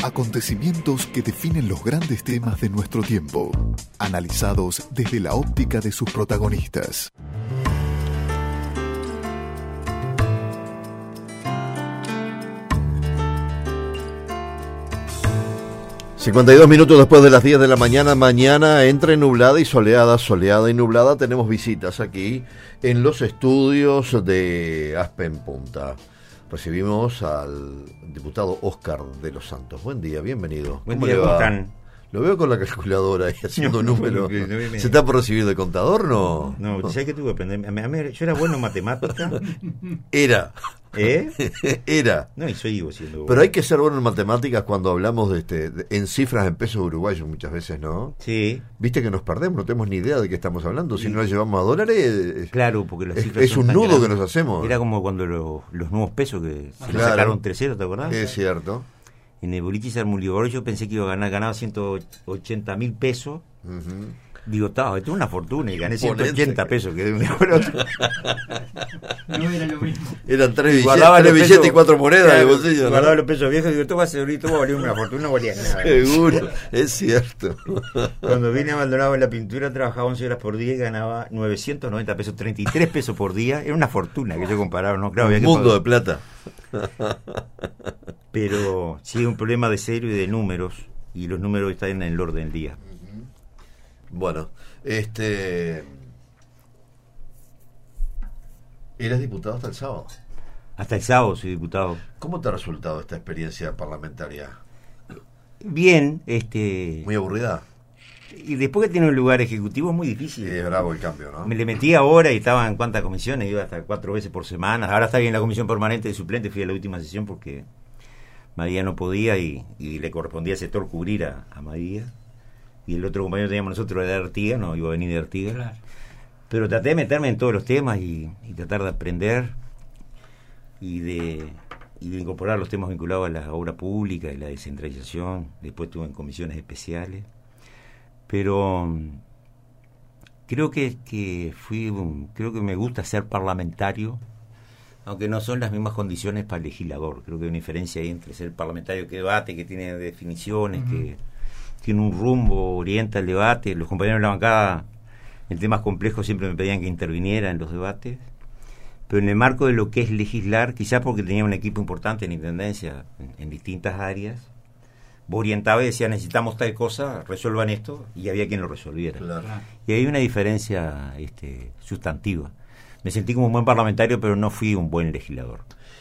Acontecimientos que definen los grandes temas de nuestro tiempo, analizados desde la óptica de sus protagonistas. ...52 después de las 10 de la mañana... ...mañana entre nublada y soleada... ...soleada y nublada... ...tenemos visitas aquí... ...en los estudios de Aspen Punta... ...recibimos al diputado Óscar de los Santos... ...buen día, bienvenido. Buen día, ¿cómo están? Lo veo con la calculadora ahí haciendo números. ¿Se está por recibir de contador, no? No, ¿sabes qué tuve que aprender? Yo era bueno en matemática. Era. Era. No, y sigo siendo bueno. Pero hay que ser bueno en matemáticas cuando hablamos en cifras en pesos uruguayos muchas veces, ¿no? Sí. Viste que nos perdemos, no tenemos ni idea de qué estamos hablando. Si no la llevamos a dólares, claro, porque las cifras es un nudo grandes. Que nos hacemos. Era como cuando los nuevos pesos que se claro. sacaron 3-0, ¿te acordás? Es cierto. En el boliche se armó un lío. Yo pensé que iba a ganaba 180.000 pesos. Uh-huh. Digo, esto es una fortuna y gané 180 pesos. Que mejor otro. No era lo mismo. Eran tres billetes y 4 monedas de bolsillo. Guardaba los pesos viejos y digo, esto va a valer una fortuna, no valía nada. Seguro, es cierto. Cuando vine a Maldonado en la pintura, trabajaba 11 horas por día y ganaba 990 pesos, 33 pesos por día. Era una fortuna que yo comparaba, ¿no? Claro, un mundo de plata. Pero sí hay un problema de cero y de números, y los números están en el orden del día. Bueno, ¿eres diputado hasta el sábado? Hasta el sábado soy diputado. ¿Cómo te ha resultado esta experiencia parlamentaria? Bien, ¿Muy aburrida? Y después que tiene un lugar ejecutivo es muy difícil. Es bravo el cambio, ¿no? Me le metí ahora y estaba en cuántas comisiones, iba hasta 4 veces por semana. Ahora está bien en la comisión permanente de suplente, fui a la última sesión porque María no podía y le correspondía al sector cubrir a María. Y el otro compañero que teníamos nosotros era de Artigas, no iba a venir de Artigas. Claro. Pero traté de meterme en todos los temas y tratar de aprender y de incorporar los temas vinculados a la obra pública y la descentralización. Después estuve en comisiones especiales. Pero creo que creo que me gusta ser parlamentario, aunque no son las mismas condiciones para el legislador. Creo que hay una diferencia ahí entre ser parlamentario que debate, que tiene definiciones, que tiene un rumbo, orienta el debate. Los compañeros de la bancada en temas complejos siempre me pedían que interviniera en los debates, pero en el marco de lo que es legislar, quizás porque tenía un equipo importante en intendencia en distintas áreas, vos orientaba y decía, necesitamos tal cosa, resuelvan esto, y había quien lo resolviera. Claro. Y hay una diferencia sustantiva. Me sentí como un buen parlamentario, pero no fui un buen legislador.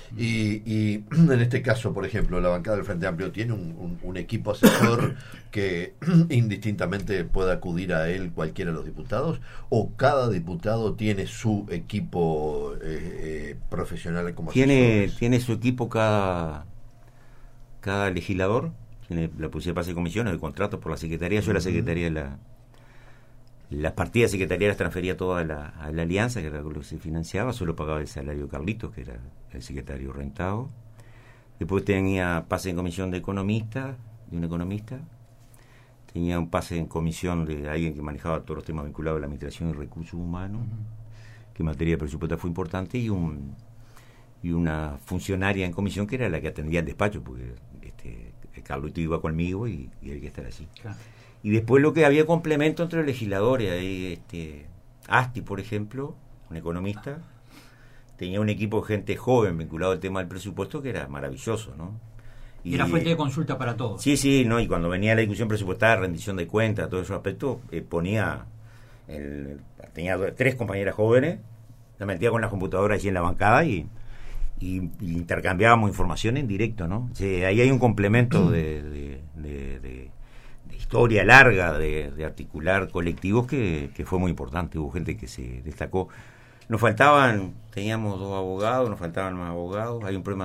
Y en este caso, por ejemplo, la bancada del Frente Amplio tiene un equipo asesor que indistintamente pueda acudir a él cualquiera de los diputados, o cada diputado tiene su equipo profesional como asesores. Tiene su equipo cada legislador. Tiene la posibilidad de pasar comisiones de contratos por la Secretaría. Yo la Secretaría las partidas de Secretaría las transfería todas a la Alianza, que era lo que se financiaba. Solo pagaba el salario de Carlitos, que era el secretario rentado. Después tenía pase en comisión de un economista. Tenía un pase en comisión de alguien que manejaba todos los temas vinculados a la administración y recursos humanos, que en materia de presupuesto fue importante, y una funcionaria en comisión que era la que atendía el despacho, porque Carlito iba conmigo y había que estar así. Claro. Y después lo que había complemento entre los legisladores, ahí Asti, por ejemplo, un economista, tenía un equipo de gente joven vinculado al tema del presupuesto que era maravilloso, ¿no? Y era fuente de consulta para todos. Sí, ¿no? Y cuando venía la discusión presupuestaria, rendición de cuentas, todos esos aspectos, tenía 3 compañeras jóvenes, la metía con las computadoras allí en la bancada y intercambiábamos información en directo, ¿no? O sea, ahí hay un complemento de historia larga de articular colectivos que fue muy importante. Hubo gente que se destacó. Teníamos 2 abogados, nos faltaban más abogados.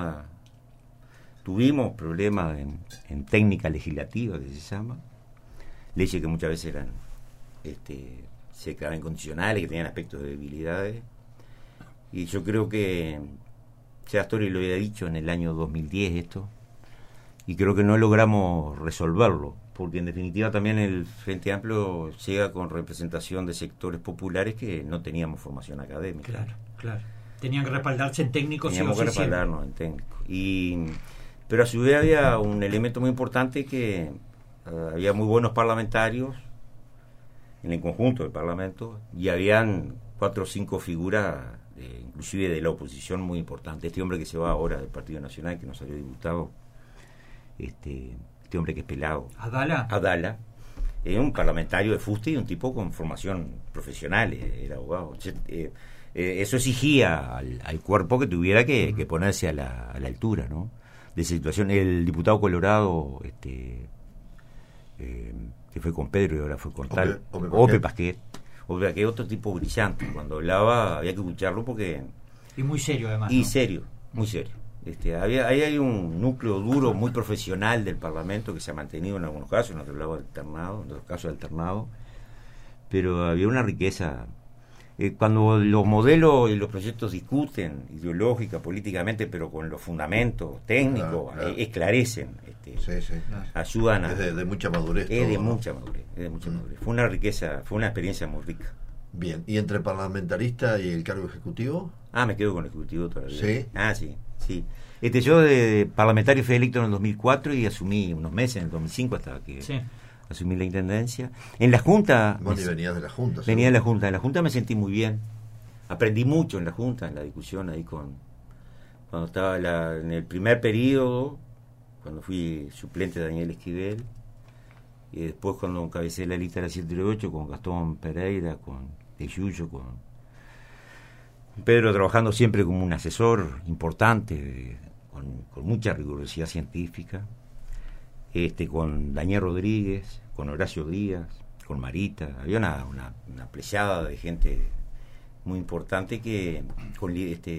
Tuvimos problemas en técnica legislativa, que se llama, leyes que muchas veces eran se quedaban incondicionales, que tenían aspectos de debilidades, y yo creo que Astori lo había dicho en el año 2010 esto, y creo que no logramos resolverlo, porque en definitiva también el Frente Amplio llega con representación de sectores populares que no teníamos formación académica. Claro. Tenían que respaldarse en técnicos. Teníamos que respaldarnos en técnicos. Pero a su vez había un elemento muy importante que había muy buenos parlamentarios en el conjunto del Parlamento y habían 4 o 5 figuras, inclusive de la oposición, muy importantes. Este hombre que se va ahora del Partido Nacional, que no salió diputado, este hombre que es pelado. Adala. Un parlamentario de fuste y un tipo con formación profesional, era abogado. Eso exigía al cuerpo que tuviera que ponerse a la altura, ¿no?, de esa situación. El diputado colorado, que fue con Pedro y ahora fue con Ope Pasquet, otro tipo brillante. Cuando hablaba había que escucharlo porque... Y muy serio además. Y ¿no? serio, muy serio. Ahí hay un núcleo duro, muy profesional del Parlamento que se ha mantenido en algunos casos, en otros casos alternado, pero había una riqueza. Cuando los modelos y los proyectos discuten ideológica, políticamente, pero con los fundamentos técnicos, claro. Esclarecen, ayudan a... Es de mucha madurez. Es de mucha madurez. Fue una riqueza, fue una experiencia muy rica. Bien, ¿y entre parlamentarista y el cargo ejecutivo? Me quedo con el ejecutivo todavía. ¿Sí? Sí. Yo de parlamentario fui electo en el 2004 y asumí unos meses en el 2005 hasta que asumí la intendencia. En la Junta... Bueno, y venías de la Junta. Venía de la Junta. En la Junta me sentí muy bien. Aprendí mucho en la Junta, en la discusión ahí cuando estaba en el primer periodo, cuando fui suplente de Daniel Esquivel, y después cuando encabecé la lista de la 738 con Gastón Pereira, con De Yuyo, con Pedro, trabajando siempre como un asesor importante, con mucha rigurosidad científica, con Daniel Rodríguez, con Horacio Díaz, con Marita. Había una pleyada de gente muy importante que con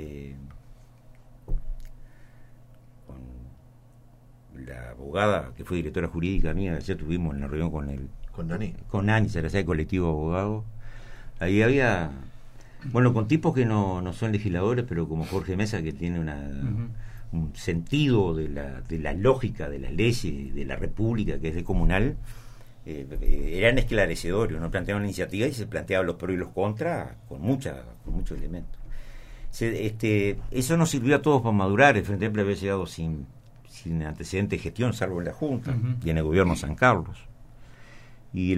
la abogada que fue directora jurídica mía, ya tuvimos una reunión con Nani, se le hace el colectivo de abogados. Ahí había, con tipos que no son legisladores, pero como Jorge Mesa, que tiene un sentido de la lógica de las leyes de la República, que es de comunal. Eran esclarecedores, uno planteaba una iniciativa y se planteaban los pros y los contras con muchos elementos. Eso nos sirvió a todos para madurar. El Frente Amplio había llegado sin antecedente de gestión, salvo en la Junta y en el gobierno San Carlos. Y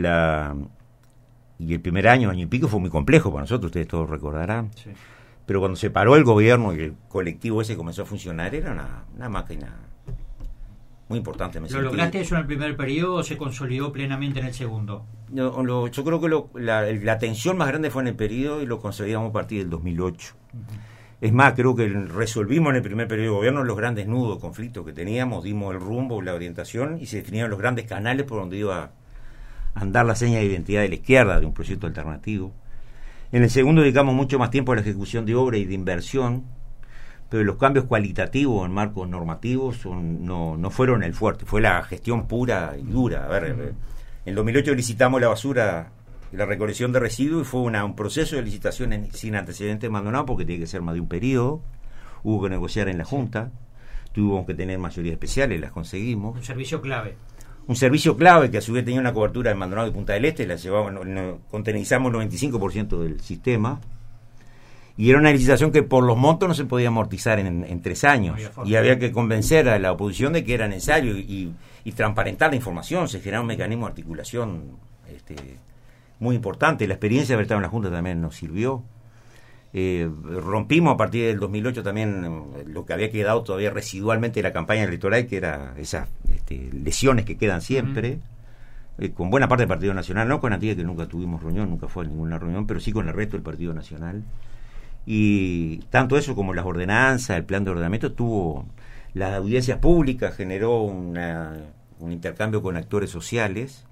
el primer año y pico fue muy complejo para nosotros, ustedes todos recordarán. Sí. Pero cuando se paró el gobierno y el colectivo ese comenzó a funcionar, era una máquina muy importante. ¿Lo lograste eso en el primer periodo o se consolidó plenamente en el segundo? Yo creo que la tensión más grande fue en el periodo y lo consolidamos a partir del 2008. Es más, creo que resolvimos en el primer periodo de gobierno los grandes nudos, conflictos que teníamos, dimos el rumbo, la orientación y se definieron los grandes canales por donde iba a andar la seña de identidad de la izquierda de un proyecto alternativo. En el segundo dedicamos mucho más tiempo a la ejecución de obra y de inversión, pero los cambios cualitativos en marcos normativos no fueron el fuerte, fue la gestión pura y dura. En el 2008 licitamos la basura, la recolección de residuos, y fue un proceso de licitación sin antecedentes en Maldonado, porque tiene que ser más de un periodo. Hubo que negociar en la Junta, tuvimos que tener mayorías especiales, las conseguimos. Un servicio clave. Un servicio clave que a su vez tenía una cobertura en Maldonado y Punta del Este, contenizamos el 95% del sistema, y era una licitación que por los montos no se podía amortizar en 3 años, y había que convencer a la oposición de que era necesario y transparentar la información. Se generaba un mecanismo de articulación muy importante. La experiencia de haber estado en la Junta también nos sirvió. Rompimos a partir del 2008 también lo que había quedado todavía residualmente de la campaña electoral, que era esas lesiones que quedan siempre, con buena parte del Partido Nacional, no con Antilla, que nunca tuvimos reunión, nunca fue a ninguna reunión, pero sí con el resto del Partido Nacional. Y tanto eso como las ordenanzas, el plan de ordenamiento, tuvo las audiencias públicas, generó un intercambio con actores sociales,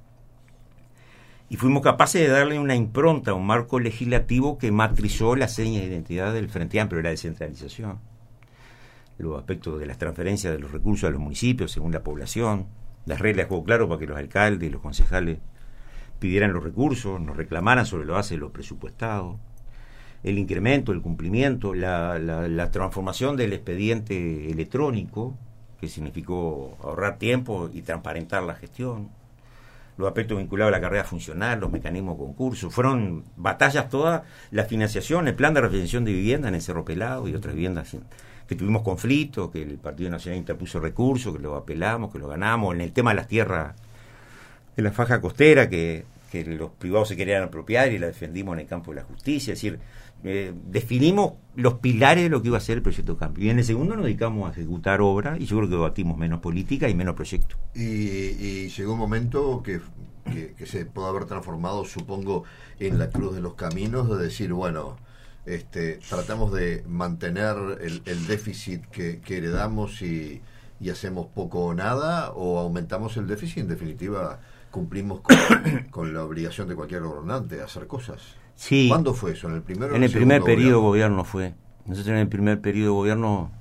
y fuimos capaces de darle una impronta, un marco legislativo que matrizó la seña de identidad del Frente Amplio, la descentralización, los aspectos de las transferencias de los recursos a los municipios según la población, las reglas de juego claro para que los alcaldes y los concejales pidieran los recursos, nos reclamaran sobre la base de lo presupuestado, el incremento, el cumplimiento, la transformación del expediente electrónico, que significó ahorrar tiempo y transparentar la gestión, los aspectos vinculados a la carrera funcional, los mecanismos de concurso. Fueron batallas todas, la financiación, el plan de referenciación de vivienda en el Cerro Pelado y otras viviendas que tuvimos conflictos, que el Partido Nacional interpuso recursos, que lo apelamos, que lo ganamos, en el tema de las tierras de la faja costera, que los privados se querían apropiar y la defendimos en el campo de la justicia. Es decir, definimos los pilares de lo que iba a ser el proyecto Cambio. Y en el segundo nos dedicamos a ejecutar obras y yo creo que debatimos menos política y menos proyectos. Y llegó un momento que se puede haber transformado, supongo, en la cruz de los caminos, de decir, bueno, tratamos de mantener el déficit que heredamos y hacemos poco o nada, o aumentamos el déficit, en definitiva cumplimos con la obligación de cualquier gobernante de hacer cosas. Sí. ¿Cuándo fue eso? ¿En el primero? En el primer periodo de gobierno fue. Nosotros en el primer periodo de gobierno,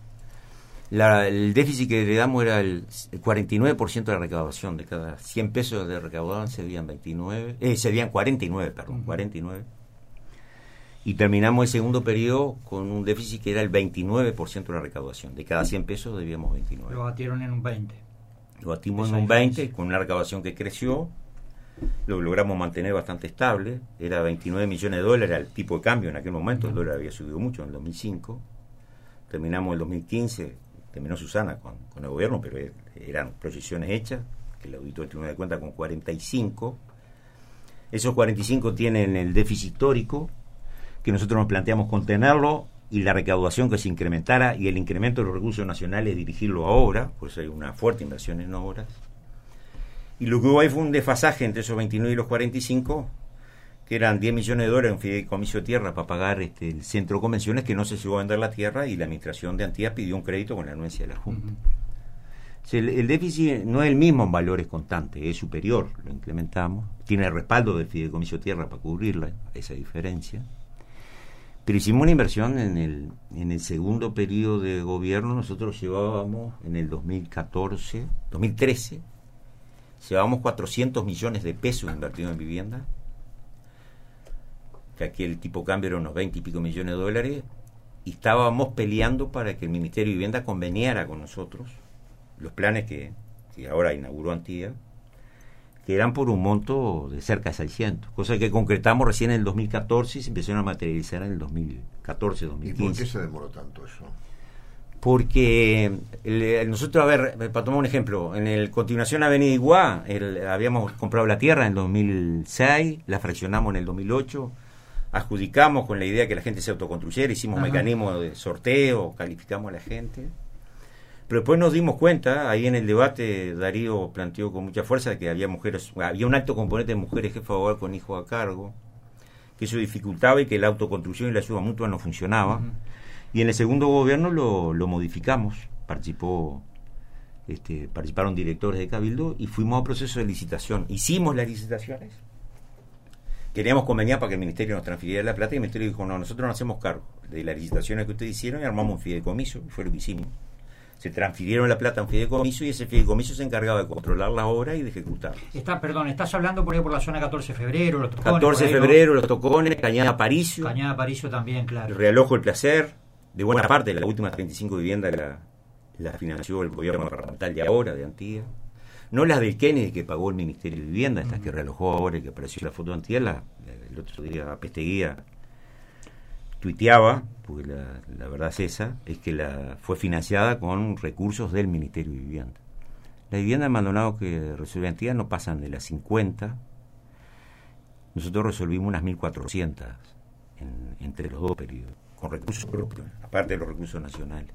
el déficit que heredamos era el 49% de la recaudación. De cada 100 pesos de recaudación se debían 49, perdón, 49. Y terminamos el segundo periodo con un déficit que era el 29% de la recaudación. De cada 100 pesos debíamos 29. Lo batieron en un 20. Lo batimos en un 20 con una recaudación que creció. Lo logramos mantener bastante estable. Era 29 millones de dólares el tipo de cambio en aquel momento. El dólar había subido mucho en el 2005. Terminamos el 2015, terminó Susana con el gobierno, pero eran proyecciones hechas, que el auditor del Tribunal de Cuentas con 45. Esos 45 tienen el déficit histórico, que nosotros nos planteamos contenerlo, y la recaudación que se incrementara, y el incremento de los recursos nacionales dirigirlo a obras, por eso hay una fuerte inversión en obras. Y lo que hubo ahí fue un desfasaje entre esos 29 y los 45, que eran 10 millones de dólares en fideicomiso de tierra para pagar el centro de convenciones, que no se llegó a vender la tierra, y la administración de Antías pidió un crédito con la anuencia de la Junta. El déficit no es el mismo en valores constantes, es superior, lo incrementamos, tiene el respaldo del fideicomiso de tierra para cubrirla, esa diferencia. Pero hicimos una inversión en el segundo periodo de gobierno. Nosotros llevábamos en el 2013, llevábamos 400 millones de pesos invertidos en vivienda, que aquí el tipo de cambio era unos 20 y pico millones de dólares, y estábamos peleando para que el Ministerio de Vivienda conveniara con nosotros los planes que ahora inauguró Antía, que eran por un monto de cerca de 600, cosa que concretamos recién en el 2014 y se empezaron a materializar en el 2014-2015. ¿Y por qué se demoró tanto eso? Porque nosotros, para tomar un ejemplo, en el Continuación Avenida Iguá, habíamos comprado la tierra en el 2006, la fraccionamos en el 2008, adjudicamos con la idea que la gente se autoconstruyera, hicimos mecanismos de sorteo, calificamos a la gente. Pero después nos dimos cuenta, ahí en el debate Darío planteó con mucha fuerza que había un alto componente de mujeres jefas de hogar con hijos a cargo, que eso dificultaba y que la autoconstrucción y la ayuda mutua no funcionaba. Y en el segundo gobierno lo modificamos, participaron directores de Cabildo y fuimos a proceso de licitación. Hicimos las licitaciones, queríamos conveniar para que el Ministerio nos transfiriera la plata, y el Ministerio dijo, no, nosotros no hacemos cargo de las licitaciones que ustedes hicieron, y armamos un fideicomiso, y fue lo que hicimos. Se transfirieron la plata a un fideicomiso, y ese fideicomiso se encargaba de controlar la obra y de ejecutarla. Estás hablando por ahí por la zona 14 de febrero, los Tocones. 14 de febrero, los Tocones, Cañada Aparicio. Cañada Aparicio también, claro. El Realojo El Placer, de buena parte, la última 35 viviendas la financió el gobierno departamental de ahora, de Antía. No las del Kennedy que pagó el Ministerio de Vivienda, estas que realojó ahora y que apareció la foto de Antía, el otro día Pesteguía tuiteaba, porque la verdad es esa, es que fue financiada con recursos del Ministerio de Vivienda. Las viviendas de Maldonado que resuelve Antía no pasan de las 50. Nosotros resolvimos unas 1.400 entre los dos periodos, con recursos propios, aparte de los recursos nacionales.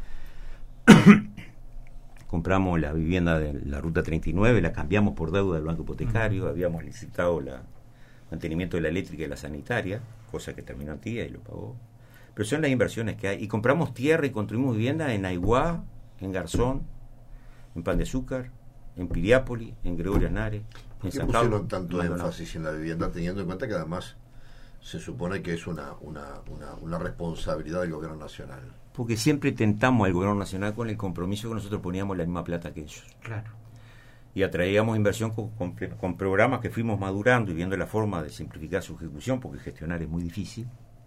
Compramos la vivienda de la Ruta 39, la cambiamos por deuda del Banco Hipotecario, habíamos licitado el mantenimiento de la eléctrica y la sanitaria, cosa que terminó Antía y lo pagó. Pero son las inversiones que hay. Y compramos tierra y construimos vivienda en Aiguá, en Garzón, en Pan de Azúcar, en Piriápolis, en Gregorio Aznares, en San Pablo. ¿Por qué pusieron tanto énfasis en la vivienda, teniendo en cuenta que además se supone que es una responsabilidad del gobierno nacional? Porque siempre tentamos al gobierno nacional con el compromiso que nosotros poníamos la misma plata que ellos. Claro. Y atraíamos inversión con programas que fuimos madurando y viendo la forma de simplificar su ejecución, porque gestionar es muy difícil.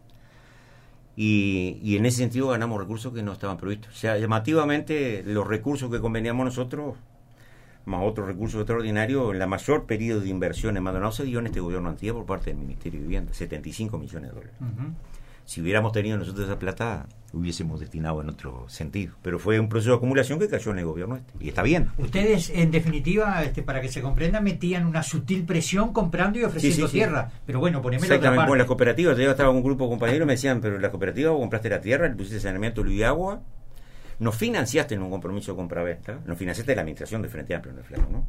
Y en ese sentido ganamos recursos que no estaban previstos. O sea, llamativamente los recursos que conveníamos nosotros, más otros recursos extraordinarios, la mayor periodo de inversión en Maldonado se dio en este gobierno Antía por parte del Ministerio de Vivienda, 75 millones de dólares. Si hubiéramos tenido nosotros esa plata, hubiésemos destinado en otro sentido. Pero fue un proceso de acumulación que cayó en el gobierno y está bien. Ustedes, en definitiva, para que se comprenda, metían una sutil presión comprando y ofreciendo tierra. Pero bueno, poneme la otra parte. Con las cooperativas, yo estaba con un grupo de compañeros y me decían, pero en las cooperativas vos compraste la tierra, le pusiste saneamiento, luz y agua, nos financiaste en un compromiso de compra-venta, nos financiaste la administración de Frente Amplio, ¿no?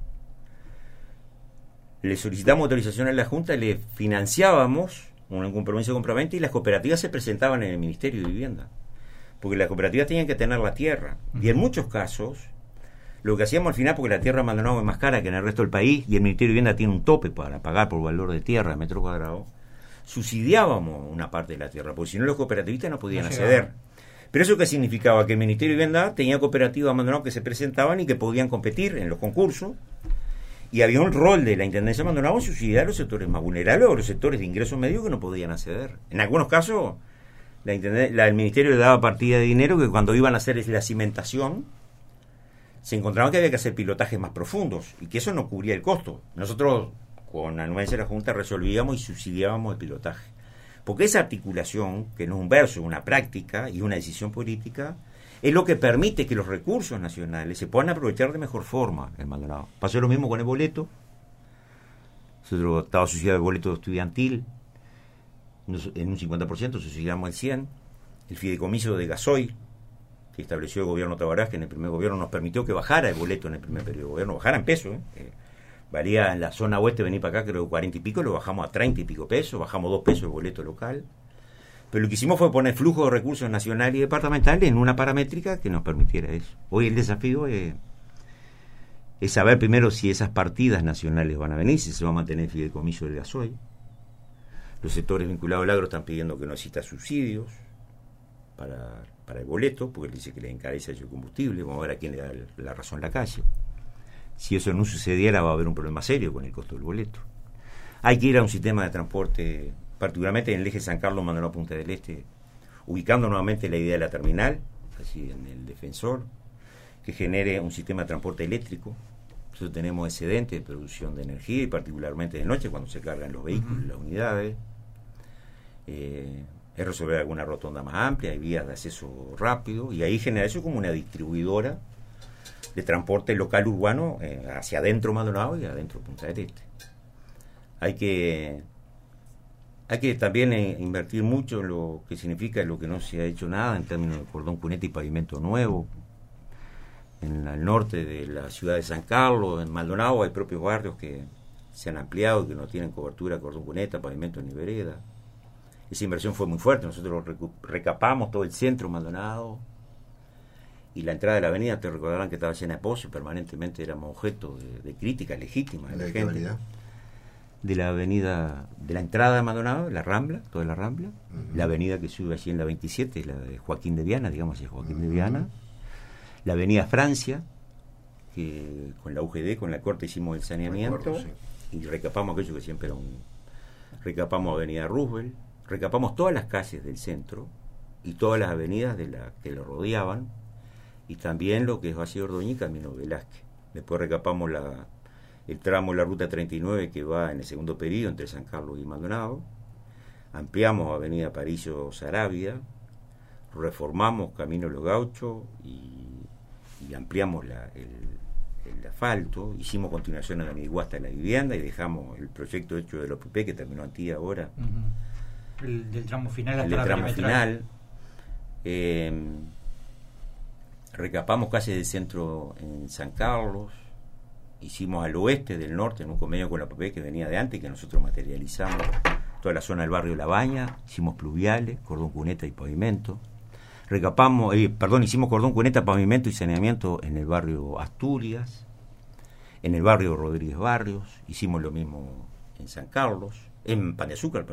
Le solicitamos autorización a la Junta, le financiábamos un compromiso de compra-venta y las cooperativas se presentaban en el Ministerio de Vivienda. Porque las cooperativas tenían que tener la tierra. Y en muchos casos, lo que hacíamos al final, porque la tierra en Maldonado es más cara que en el resto del país, y el Ministerio de Vivienda tiene un tope para pagar por valor de tierra, metro cuadrado, subsidiábamos una parte de la tierra, porque si no los cooperativistas no podían acceder. Pero ¿eso qué significaba? Que el Ministerio de Vivienda tenía cooperativas en Maldonado que se presentaban y que podían competir en los concursos, y había un rol de la Intendencia de Maldonado en subsidiar a los sectores más vulnerables o los sectores de ingresos medios que no podían acceder. En algunos casos, el Ministerio le daba partida de dinero que cuando iban a hacer la cimentación, se encontraban que había que hacer pilotajes más profundos y que eso no cubría el costo. Nosotros, con la anuencia de la Junta, resolvíamos y subsidiábamos el pilotaje. Porque esa articulación, que no es un verso, es una práctica y una decisión política, es lo que permite que los recursos nacionales se puedan aprovechar de mejor forma en Maldonado. Pasó lo mismo con el boleto. Nosotros estaba subsidiado el boleto estudiantil en un 50%, subsidiamos el 100%. El fideicomiso de gasoil que estableció el gobierno Tabarás, que en el primer gobierno nos permitió que bajara el boleto en el primer periodo de gobierno, bajara en pesos. Valía en la zona oeste venir para acá, creo 40 y pico, lo bajamos a 30 y pico pesos, bajamos 2 pesos el boleto local. Pero lo que hicimos fue poner flujo de recursos nacionales y departamentales en una paramétrica que nos permitiera eso. Hoy el desafío es saber primero si esas partidas nacionales van a venir, si se va a mantener el fideicomiso del gasoil. Los sectores vinculados al agro están pidiendo que no exista subsidios para el boleto, porque él dice que le encarece el combustible. Vamos a ver a quién le da la razón en la calle. Si eso no sucediera, va a haber un problema serio con el costo del boleto. Hay que ir a un sistema de transporte, particularmente en el eje San Carlos, Maldonado, Punta del Este, ubicando nuevamente la idea de la terminal, así en el Defensor, que genere un sistema de transporte eléctrico. Nosotros tenemos excedente de producción de energía, y particularmente de noche, cuando se cargan los vehículos, las unidades. Es resolver alguna rotonda más amplia, hay vías de acceso rápido, y ahí genera eso como una distribuidora de transporte local urbano hacia adentro Maldonado y adentro Punta del Este. Hay que también invertir mucho en lo que significa lo que no se ha hecho nada en términos de cordón cuneta y pavimento nuevo. En el norte de la ciudad de San Carlos, en Maldonado, hay propios barrios que se han ampliado y que no tienen cobertura, cordón cuneta, pavimento ni vereda. Esa inversión fue muy fuerte. Nosotros recapamos todo el centro Maldonado y la entrada de la avenida, te recordarán que estaba llena de pozos, permanentemente éramos objeto de crítica legítima de la gente. De la avenida, de la entrada de Maldonado, la Rambla, toda la Rambla, la avenida que sube allí en la 27, la de Joaquín de Viana, digamos así, Joaquín de Viana, la avenida Francia, que con la UGD, con la Corte hicimos el saneamiento, y recapamos aquello que siempre era recapamos avenida Roosevelt, recapamos todas las calles del centro y todas las avenidas que lo rodeaban, y también lo que es Valle Ordóñez y Camino Velázquez. Después recapamos el tramo de la ruta 39 que va en el segundo periodo entre San Carlos y Maldonado, ampliamos avenida Aparicio Saravia, reformamos Camino Los Gauchos y ampliamos el asfalto, hicimos continuación a la Niguasta de la vivienda y dejamos el proyecto hecho de los PP que terminó en Tía ahora. El del tramo final hasta el tramo final. Recapamos calles del centro en San Carlos, hicimos al oeste del norte en un convenio con la PP que venía de antes, que nosotros materializamos toda la zona del barrio La Baña, hicimos pluviales, cordón cuneta y pavimento. Hicimos cordón cuneta, pavimento y saneamiento en el barrio Asturias, en el barrio Rodríguez Barrios, hicimos lo mismo en San Carlos, en Pan de Azúcar,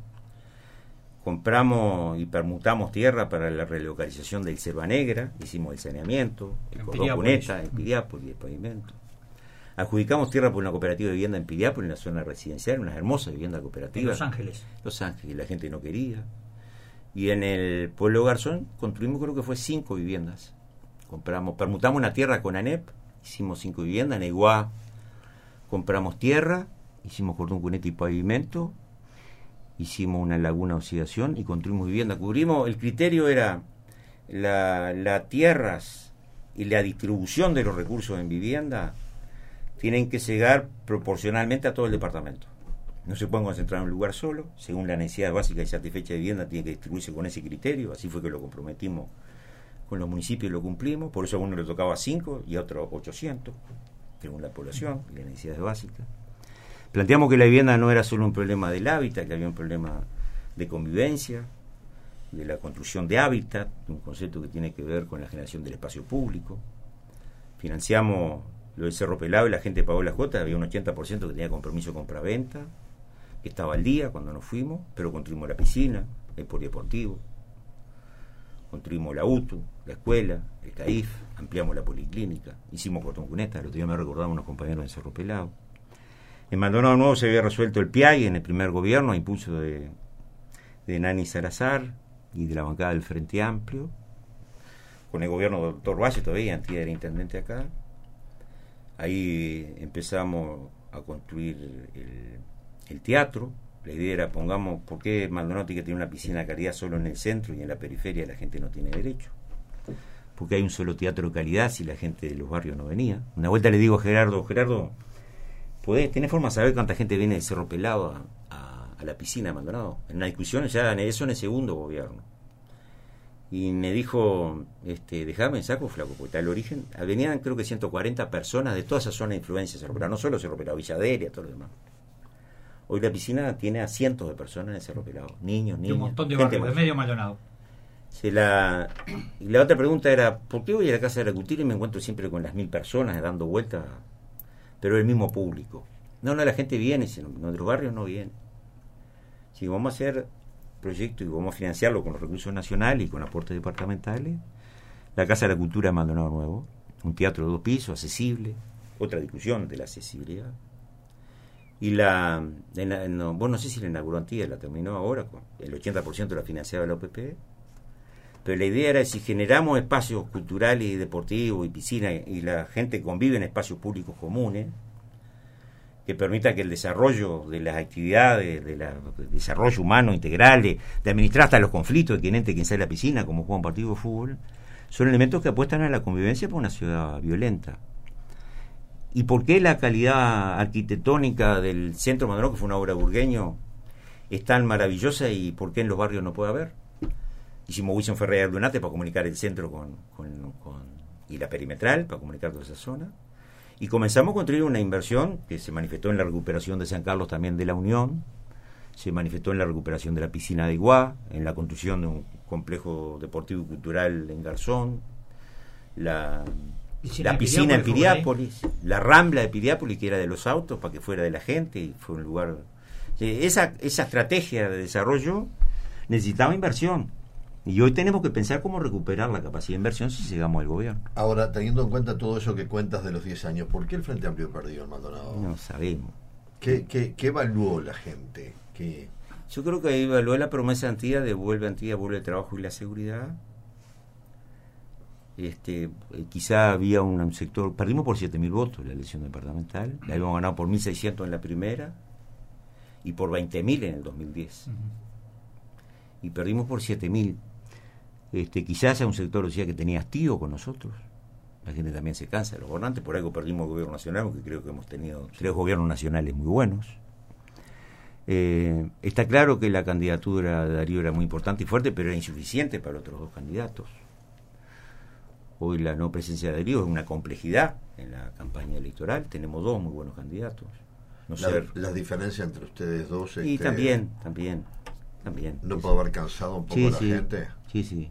compramos y permutamos tierra para la relocalización del Selva Negra, hicimos el saneamiento, el cordón cuneta, el Piriápolis y el pavimento. Adjudicamos tierra por una cooperativa de vivienda en Piriápolis, en la zona residencial, una hermosa vivienda cooperativa. En Los Ángeles. Los Ángeles, la gente no quería. Y en el pueblo Garzón construimos, creo que fue 5 viviendas. Permutamos una tierra con ANEP, hicimos 5 viviendas. En Eguá compramos tierra, hicimos cordón cuneta y pavimento. hicimos una laguna de oxidación y construimos vivienda. Cubrimos, el criterio era las tierras y la distribución de los recursos en vivienda tienen que llegar proporcionalmente a todo el departamento. No se pueden concentrar en un lugar solo, según la necesidad básica y satisfecha de vivienda tiene que distribuirse con ese criterio, así fue que lo comprometimos con los municipios y lo cumplimos, por eso a uno le tocaba 5 y a otro 800, según la población y las necesidades básicas. Planteamos que la vivienda no era solo un problema del hábitat, que había un problema de convivencia, de la construcción de hábitat, un concepto que tiene que ver con la generación del espacio público. Financiamos lo del Cerro Pelado y la gente pagó las cuotas, había un 80% que tenía compromiso compra-venta, que estaba al día cuando nos fuimos, pero construimos la piscina, el polideportivo, construimos la UTU, la escuela, el CAIF, ampliamos la policlínica, hicimos Cordón Cuneta, el otro día me recordaban unos compañeros en Cerro Pelado. En Maldonado Nuevo se había resuelto el PIAI en el primer gobierno, a impulso de Nani Salazar y de la bancada del Frente Amplio, con el gobierno del doctor Valle todavía, Antía era intendente acá. Ahí empezamos a construir el teatro. La idea era, pongamos, ¿por qué Maldonado tiene que tener una piscina de calidad solo en el centro y en la periferia la gente no tiene derecho? Porque hay un solo teatro de calidad si la gente de los barrios no venía. Una vuelta le digo a Gerardo, ¿tenés forma de saber cuánta gente viene de Cerro Pelado a la piscina de Maldonado? En una discusión ya en eso en el segundo gobierno. Y me dijo, dejame, saco flaco, porque está el origen. Venían creo que 140 personas de toda esa zona de influencia de Cerro Pelado, no solo Cerro Pelado, Villaderia, todo lo demás. Hoy la piscina tiene a cientos de personas en Cerro Pelado, niños, niñas. Un montón de barrios, de medio Maldonado. Y la otra pregunta era, ¿por qué voy a la Casa de la Cultura y me encuentro siempre con las 1000 personas dando vueltas, pero el mismo público? No, la gente viene, sino en otros barrios no viene. Si vamos a hacer proyecto y vamos a financiarlo con los recursos nacionales y con aportes departamentales, la Casa de la Cultura de Maldonado Nuevo, un teatro de 2 pisos, accesible, otra discusión de la accesibilidad. Y no sé si la inauguró Antía, la terminó ahora, con el 80% la financiaba la OPP, pero la idea era si generamos espacios culturales y deportivos y piscinas y la gente convive en espacios públicos comunes, que permita que el desarrollo de las actividades, del desarrollo humano integral, de administrar hasta los conflictos de quien entre, quien sale a la piscina, como juega un partido de fútbol, son elementos que apuestan a la convivencia por una ciudad violenta. ¿Y por qué la calidad arquitectónica del centro Maldonado, que fue una obra de Burgueño, es tan maravillosa y por qué en los barrios no puede haber? Hicimos Wilson Ferreira Lunate para comunicar el centro y la perimetral, para comunicar toda esa zona. Y comenzamos a construir una inversión que se manifestó en la recuperación de San Carlos también de la Unión, se manifestó en la recuperación de la piscina de Iguá, en la construcción de un complejo deportivo y cultural en Garzón, la piscina en Piriápolis, la Rambla de Piriápolis, que era de los autos, para que fuera de la gente, y fue un lugar... Esa estrategia de desarrollo necesitaba inversión. Y hoy tenemos que pensar cómo recuperar la capacidad de inversión si llegamos al gobierno. Ahora, teniendo en cuenta todo eso que cuentas de los 10 años, ¿por qué el Frente Amplio perdió en Maldonado? No sabemos. ¿Qué evaluó la gente? Yo creo que evaluó la promesa Antía de vuelve el trabajo y la seguridad. Quizá había un sector, perdimos por 7.000 votos la elección departamental, la habíamos ganado por 1.600 en la primera y por 20.000 en el 2010. Y perdimos por 7.000. Quizás sea un sector decía que tenía hastío con nosotros. La gente también se cansa de los gobernantes, por algo perdimos el gobierno nacional, porque creo que hemos tenido 3 gobiernos nacionales muy buenos. Está claro que la candidatura de Darío era muy importante y fuerte, pero era insuficiente para los otros 2 candidatos. Hoy la no presencia de Darío es una complejidad en la campaña electoral. Tenemos 2 muy buenos candidatos. La diferencia entre ustedes dos... Y también. ¿No puede haber cansado un poco la gente? Sí.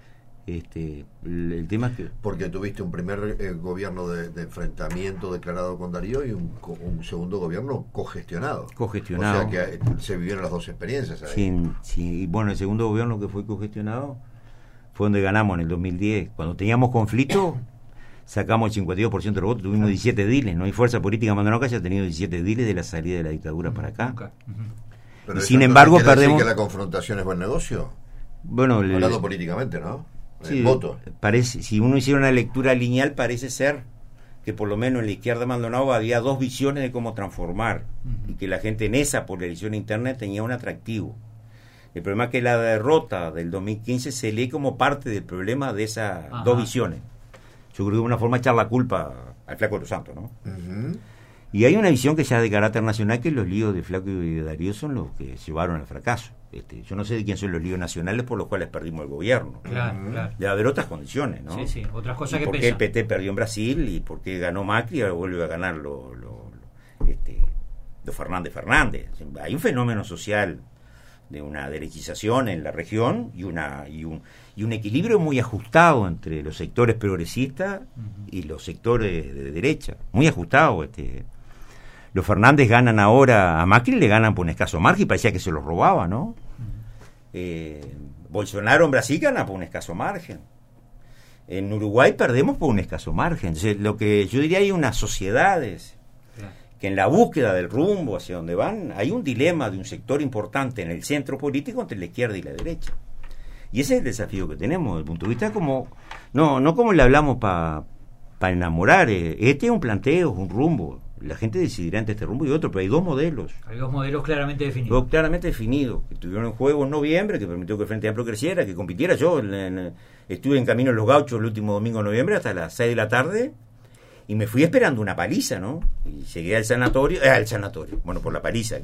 El tema es que... Porque tuviste un primer gobierno de enfrentamiento declarado con Darío y un segundo gobierno cogestionado. O sea que se vivieron las 2 experiencias ahí. Sí. Y bueno, el segundo gobierno que fue cogestionado fue donde ganamos en el 2010. Cuando teníamos conflicto, sacamos el 52% de los votos, tuvimos 17 diles. No hay fuerza política en Maldonado que haya tenido 17 diles de la salida de la dictadura para acá. Pero y sin embargo perdemos... ¿Que la confrontación es buen negocio? Bueno, hablando políticamente, ¿no? Sí, voto. Si uno hiciera una lectura lineal, parece ser que por lo menos en la izquierda de Maldonado había dos visiones de cómo transformar, y que la gente en esa polarización interna tenía un atractivo. El problema es que la derrota del 2015 se lee como parte del problema de esas dos visiones. Yo creo que es una forma de echar la culpa al Flaco de los Santos, ¿no? Y hay una visión que ya es de carácter nacional, que los líos de Flaco y de Darío son los que llevaron al fracaso. Yo no sé de quién son los líos nacionales por los cuales perdimos el gobierno. Claro. Debe haber otras condiciones, ¿no? Sí, otras cosas que pesan. ¿Por qué el PT perdió en Brasil y por qué ganó Macri y ahora vuelve a ganar los Fernández? Hay un fenómeno social de una derechización en la región y un equilibrio muy ajustado entre los sectores progresistas y los sectores de derecha. Muy ajustado. Los Fernández ganan ahora, a Macri le ganan por un escaso margen, y parecía que se los robaba, ¿no? Bolsonaro en Brasil gana por un escaso margen. En Uruguay perdemos por un escaso margen. Entonces, lo que yo diría, hay unas sociedades que en la búsqueda del rumbo hacia donde van, hay un dilema de un sector importante en el centro político entre la izquierda y la derecha. Y ese es el desafío que tenemos, desde el punto de vista como, no como le hablamos para enamorar, este es un planteo, es un rumbo. La gente decidirá entre este rumbo y otro, pero hay dos modelos. Hay dos modelos claramente definidos. Dos claramente definidos, que estuvieron en juego en noviembre, que permitió que el Frente Amplio creciera, que compitiera. Yo estuve en Camino de los Gauchos el último domingo de noviembre hasta las 6 de la tarde, y me fui esperando una paliza, ¿no? Y llegué al sanatorio, bueno, por la paliza.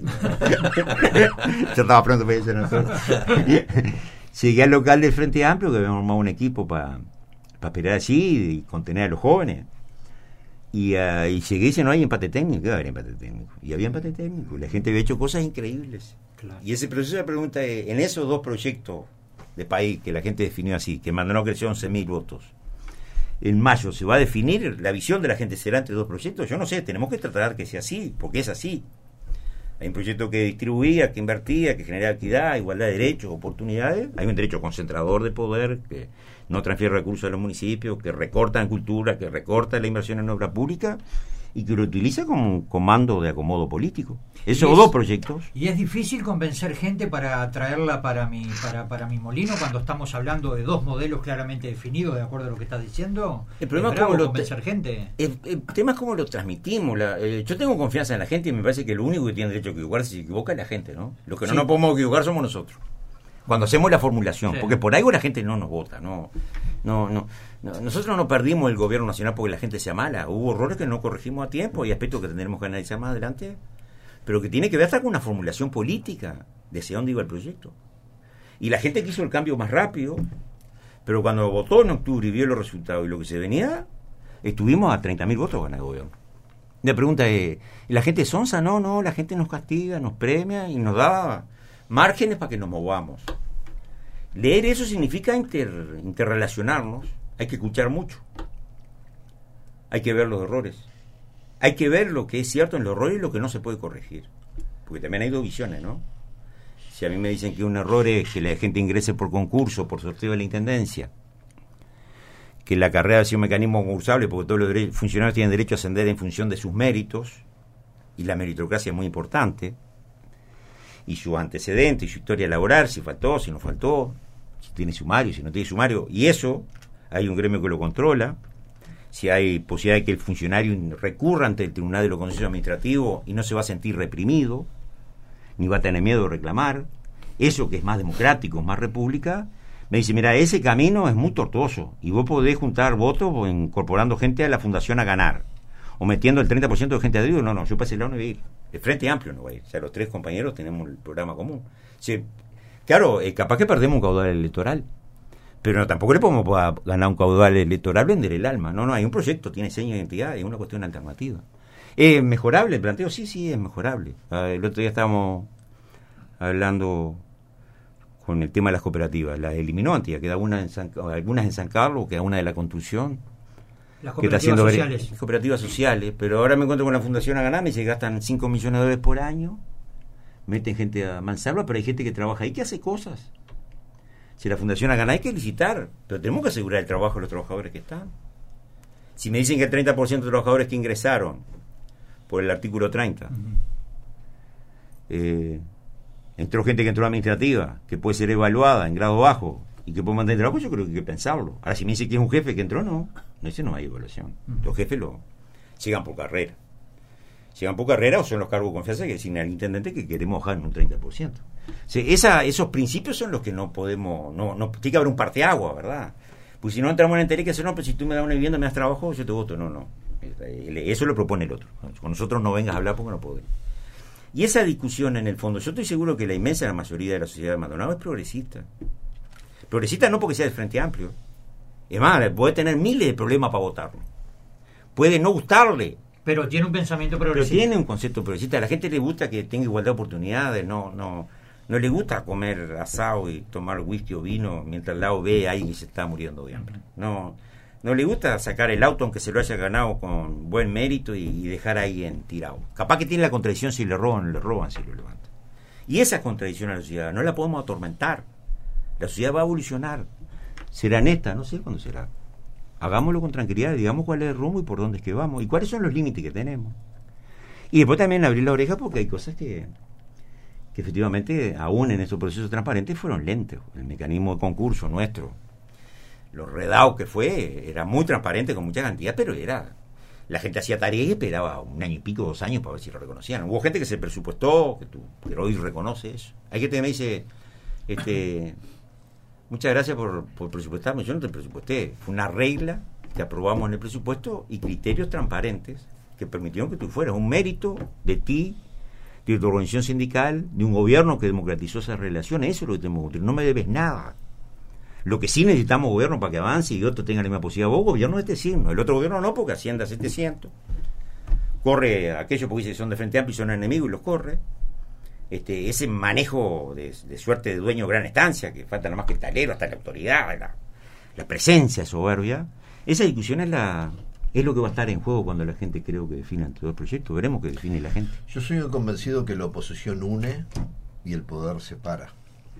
Yo estaba pronto para ir al sanatorio. Llegué al local del Frente Amplio, que habíamos armado un equipo para esperar allí y contener a los jóvenes. Y llegué y dice, no hay empate técnico. ¿Qué va a haber empate técnico? Y había empate técnico. La gente había hecho cosas increíbles. Claro. Y ese proceso de pregunta es, en esos dos proyectos de país que la gente definió así, que Maldonado creció 11.000 votos, en mayo se va a definir, la visión de la gente será entre dos proyectos. Yo no sé, tenemos que tratar que sea así, porque es así. Hay un proyecto que distribuía, que invertía, que generaba equidad, igualdad de derechos, oportunidades. Hay un derecho concentrador de poder, que no transfiere recursos a los municipios, que recorta en cultura, que recorta la inversión en obra pública y que lo utiliza como un comando de acomodo político. Esos dos proyectos. Y es difícil convencer gente para traerla para mi molino cuando estamos hablando de dos modelos claramente definidos, de acuerdo a lo que estás diciendo. El problema es cómo convencer gente. El tema es cómo lo transmitimos. Yo tengo confianza en la gente y me parece que lo único que tiene derecho a equivocarse, si se equivoca, es la gente, ¿no? Lo que no nos podemos equivocar somos nosotros. Cuando hacemos la formulación, porque por algo la gente no nos vota, no. Nosotros no perdimos el gobierno nacional porque la gente sea mala. Hubo errores que no corregimos a tiempo y aspectos que tendremos que analizar más adelante, pero que tiene que ver hasta con una formulación política de hacia dónde iba el proyecto. Y la gente quiso el cambio más rápido, pero cuando votó en octubre y vio los resultados y lo que se venía, estuvimos a 30.000 votos ganar el gobierno. La pregunta es, ¿la gente es sonsa? No, la gente nos castiga, nos premia y nos da márgenes para que nos movamos. Leer eso significa interrelacionarnos. Hay que escuchar mucho. Hay que ver los errores. Hay que ver lo que es cierto en los errores y lo que no se puede corregir. Porque también hay dos visiones, ¿no? Si a mí me dicen que un error es que la gente ingrese por concurso, por sorteo de la intendencia, que la carrera ha sido un mecanismo concursable porque todos los funcionarios tienen derecho a ascender en función de sus méritos, y la meritocracia es muy importante, y su antecedente y su historia laboral, si faltó, si no faltó, si tiene sumario, si no tiene sumario, y eso hay un gremio que lo controla. Si hay posibilidad de que el funcionario recurra ante el Tribunal de lo Contencioso Administrativo y no se va a sentir reprimido, ni va a tener miedo de reclamar, eso que es más democrático, más república, me dice, mira, ese camino es muy tortuoso y vos podés juntar votos incorporando gente a la fundación a ganar, o metiendo el 30% de gente adherido. No, yo para ese lado no voy a ir. El Frente Amplio no va a ir. O sea, los tres compañeros tenemos el programa común. Sí, claro, capaz que perdemos un caudal electoral, pero tampoco le podemos ganar un caudal electoral, vender el alma. No, hay un proyecto, tiene seña de identidad, es una cuestión alternativa. ¿Es mejorable el planteo? Sí, es mejorable. El otro día estábamos hablando con el tema de las cooperativas. Las eliminó antes, queda algunas en San Carlos, queda una de la construcción. Las cooperativas sociales. Las cooperativas sociales, pero ahora me encuentro con la Fundación Aganá, me dice que gastan 5 millones de dólares por año, meten gente a mansalva, pero hay gente que trabaja ahí que hace cosas. Si la Fundación Aganá hay que licitar, pero tenemos que asegurar el trabajo de los trabajadores que están. Si me dicen que el 30% de los trabajadores que ingresaron por el artículo 30, entró gente que entró administrativa, que puede ser evaluada en grado bajo y que puede mantener trabajo, yo creo que hay que pensarlo. Ahora, si me dice que es un jefe que entró, no, ese no hay evaluación. Los jefes llegan por carrera. Llegan por carrera o son los cargos de confianza que designa el intendente que queremos bajar en un 30%. O sea, esos principios son los que no podemos, no tiene que haber un parteaguas, ¿verdad? Pues si no entramos en el interés que hacer, no, pero si tú me das una vivienda, me das trabajo, yo te voto. No. Eso lo propone el otro. Con nosotros no vengas a hablar porque no podemos. Y esa discusión, en el fondo, yo estoy seguro que la inmensa mayoría de la sociedad de Maldonado es progresista. Progresista no porque sea del Frente Amplio. Es más, puede tener miles de problemas para votarlo. Puede no gustarle. Pero tiene un pensamiento progresista. Pero tiene un concepto progresista. A la gente le gusta que tenga igualdad de oportunidades. No le gusta comer asado y tomar whisky o vino mientras al lado ve a alguien que se está muriendo de hambre. No le gusta sacar el auto aunque se lo haya ganado con buen mérito y dejar a alguien tirado. Capaz que tiene la contradicción: si le roban si lo levantan. Y esa contradicción a la sociedad no la podemos atormentar. La sociedad va a evolucionar. Será neta, no sé cuándo será. Hagámoslo con tranquilidad, digamos cuál es el rumbo y por dónde es que vamos y cuáles son los límites que tenemos. Y después también abrir la oreja porque hay cosas que efectivamente, aún en estos procesos transparentes, fueron lentos. El mecanismo de concurso nuestro, lo redado que fue, era muy transparente con mucha cantidad, pero la gente hacía tarea y esperaba 1 año y pico, 2 años para ver si lo reconocían. Hubo gente que se presupuestó, pero hoy reconoce eso. Hay gente que me dice, muchas gracias por presupuestarme. Yo no te presupuesté, fue una regla que aprobamos en el presupuesto y criterios transparentes que permitieron que tú fueras. Un mérito de ti, de tu organización sindical, de un gobierno que democratizó esas relaciones. Eso es lo que tenemos que cumplir. No me debes nada. Lo que sí necesitamos gobierno para que avance y otro tenga la misma posibilidad. Vos, gobierno de este signo. El otro gobierno no, porque Hacienda 700. Corre a aquellos porque son de Frente Amplio y son enemigos y los corre. Ese manejo de suerte de dueño de gran estancia, que falta nada más que el talero, hasta la autoridad, la presencia soberbia. Esa discusión es lo que va a estar en juego cuando la gente, creo, que defina entre dos proyectos. Veremos qué define la gente. Yo soy convencido que la oposición une y el poder separa.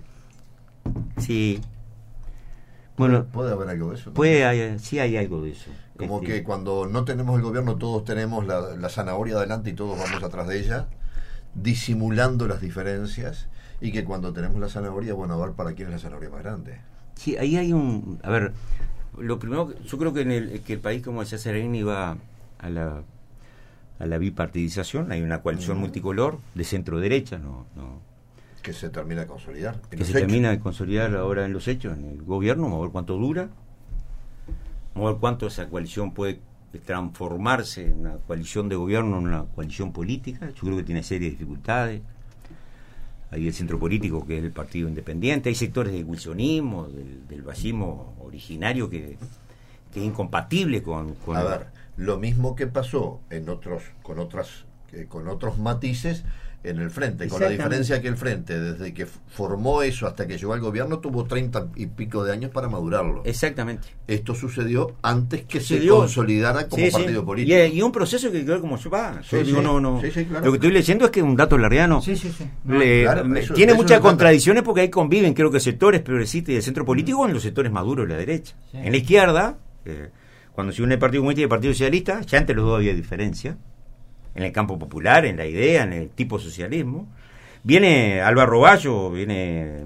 Sí. Bueno, ¿Puede haber algo de eso? Sí hay algo de eso. Como que cuando no tenemos el gobierno, todos tenemos la zanahoria adelante y todos vamos atrás de ella, disimulando las diferencias, y que cuando tenemos la zanahoria, bueno, a ver para quién es la zanahoria más grande. Sí, ahí hay a ver, lo primero, yo creo que que el país, como decía Sereini, va a la bipartidización. Hay una coalición multicolor de centro-derecha, que se termina de consolidar. Que se termina de consolidar ahora en los hechos, en el gobierno. Vamos a ver cuánto dura, vamos a ver cuánto esa coalición puede transformarse en una coalición de gobierno, en una coalición política. Yo creo que tiene serias dificultades. Hay el centro político, que es el Partido Independiente. Hay sectores del wilsonismo, del fascismo originario, que es incompatible con... A ver, lo mismo que pasó con otros matices en el Frente, con la diferencia que el Frente, desde que formó eso hasta que llegó al gobierno, tuvo 30 y pico de años para madurarlo. Exactamente. Esto sucedió antes que se consolidara como partido político. Y un proceso que creo como se va. Sí, claro. Lo que estoy leyendo es que un dato larriano eso, tiene muchas contradicciones, porque ahí conviven, creo que sectores progresistas y del centro político en los sectores maduros de la derecha. Sí. En la izquierda, cuando se une el Partido Comunista y el Partido Socialista, ya entre los dos había diferencia. En el campo popular, en la idea, en el tipo socialismo. Viene Álvaro Bayo, viene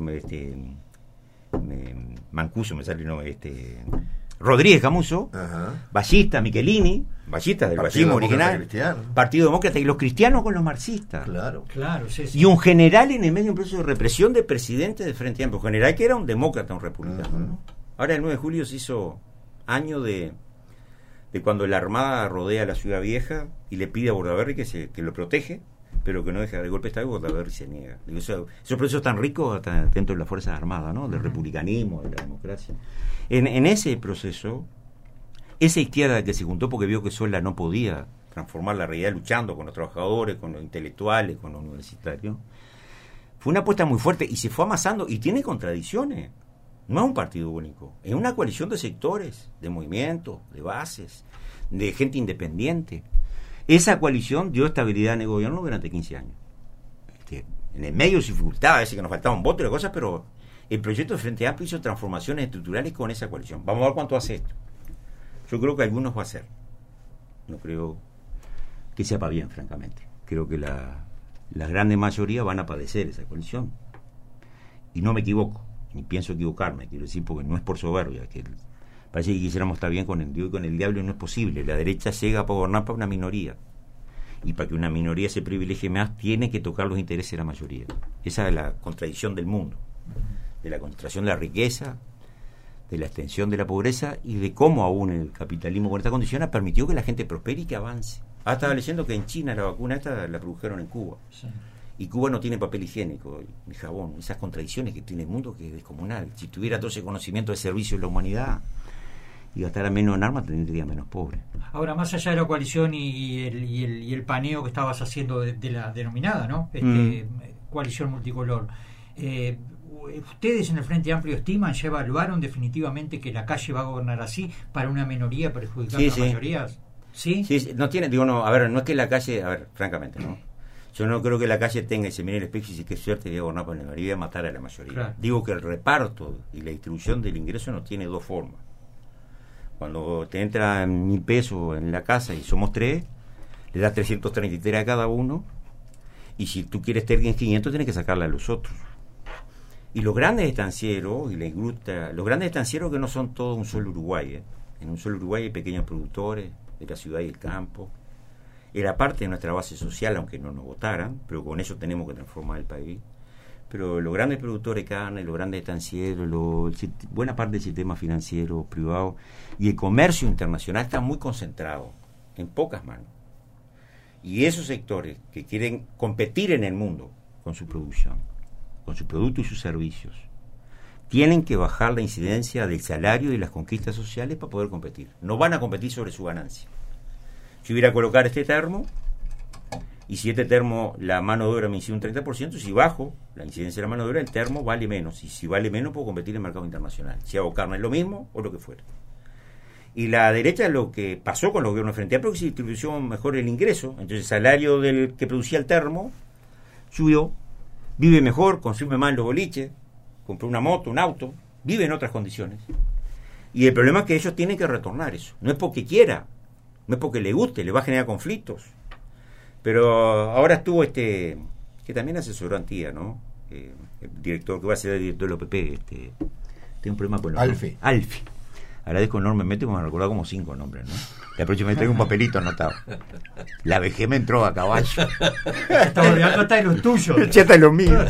Mancuso, Rodríguez Camuso, Ballista, Michelini, Ballista del fascismo original, Partido Demócrata, y los cristianos con los marxistas. Claro, sí. Y un general en el medio de un proceso de represión de presidente del Frente Amplio, un general que era un demócrata, un republicano. ¿No? Ahora el 9 de julio se hizo año de cuando la Armada rodea la Ciudad Vieja y le pide a Bordaberry que lo protege, pero que no deja de golpe de Estado, y Bordaberry se niega. Esos procesos tan ricos hasta dentro de las Fuerzas Armadas, ¿no? Del republicanismo, de la democracia. En ese proceso, esa izquierda que se juntó porque vio que sola no podía transformar la realidad luchando con los trabajadores, con los intelectuales, con los universitarios, fue una apuesta muy fuerte y se fue amasando, y tiene contradicciones. No es un partido único, es una coalición de sectores, de movimientos, de bases, de gente independiente. Esa coalición dio estabilidad en el gobierno durante 15 años. En el medio de dificultades, a veces que nos faltaba un voto y cosas, pero el proyecto de Frente Amplio hizo transformaciones estructurales con esa coalición. Vamos a ver cuánto hace esto. Yo creo que algunos va a hacer. No creo que sea para bien, francamente. Creo que la grande mayoría van a padecer esa coalición. Y no me equivoco. Ni pienso equivocarme, quiero decir, porque no es por soberbia, que el Parece que quisiéramos estar bien con el Dios y con el diablo, y no es posible. La derecha llega a gobernar para una minoría. Y para que una minoría se privilegie más, tiene que tocar los intereses de la mayoría. Esa es la contradicción del mundo. De la concentración de la riqueza, de la extensión de la pobreza y de cómo aún el capitalismo con esta condición ha permitido que la gente prospere y que avance. Estaba leyendo que en China la vacuna esta la produjeron en Cuba. Sí. Y Cuba no tiene papel higiénico ni jabón. Esas contradicciones que tiene el mundo, que es descomunal. Si tuviera todo ese conocimiento de servicio de la humanidad y gastara menos en armas, tendría menos pobres. Ahora, más allá de la coalición y el paneo que estabas haciendo de la denominada, ¿no? Coalición multicolor, ¿ustedes en el Frente Amplio estiman, ya evaluaron definitivamente que la calle va a gobernar así para una minoría perjudicando a las mayorías? ¿Sí? Sí, no tiene, digo, no, a ver, no es que la calle, a ver, francamente, ¿no? Yo no creo que la calle tenga y se mire el espejo y dice que suerte de gobernar por la mayoría y a matar a la mayoría. Claro. Digo que el reparto y la distribución del ingreso no tiene dos formas. Cuando te entra 1.000 pesos en la casa y somos 3, le das 333 a cada uno, y si tú quieres tener 500 tienes que sacarle a los otros. Y los grandes estancieros, y les gusta, los grandes estancieros que no son todos un solo Uruguay, en un solo Uruguay hay pequeños productores de la ciudad y el campo. Era parte de nuestra base social, aunque no nos votaran, pero con eso tenemos que transformar el país. Pero los grandes productores de carne, los grandes estancieros, buena parte del sistema financiero privado y el comercio internacional está muy concentrado en pocas manos. Y esos sectores que quieren competir en el mundo con su producción, con su producto y sus servicios, tienen que bajar la incidencia del salario y de las conquistas sociales para poder competir. No van a competir sobre su ganancia. Si hubiera a colocar este termo, y si este termo la mano de obra me incide un 30%, si bajo la incidencia de la mano de obra, el termo vale menos. Y si vale menos, puedo competir en el mercado internacional. Si hago carne es lo mismo o lo que fuera. Y la derecha, lo que pasó con los gobiernos frente a que se distribuyó mejor el ingreso. Entonces el salario del que producía el termo subió, vive mejor, consume más en los boliches, compró una moto, un auto, vive en otras condiciones. Y el problema es que ellos tienen que retornar eso. No es porque quiera, no es porque le guste, le va a generar conflictos. Pero ahora estuvo que también asesoró a Antía, ¿no? El director, que va a ser el director del OPP, tiene un problema con los Alfi. Agradezco enormemente, porque me recordaba como 5 nombres, ¿no? La próxima vez traigo un papelito anotado. La vejez me entró a caballo. Estamos olvidando hasta de los tuyos. Chata de los míos.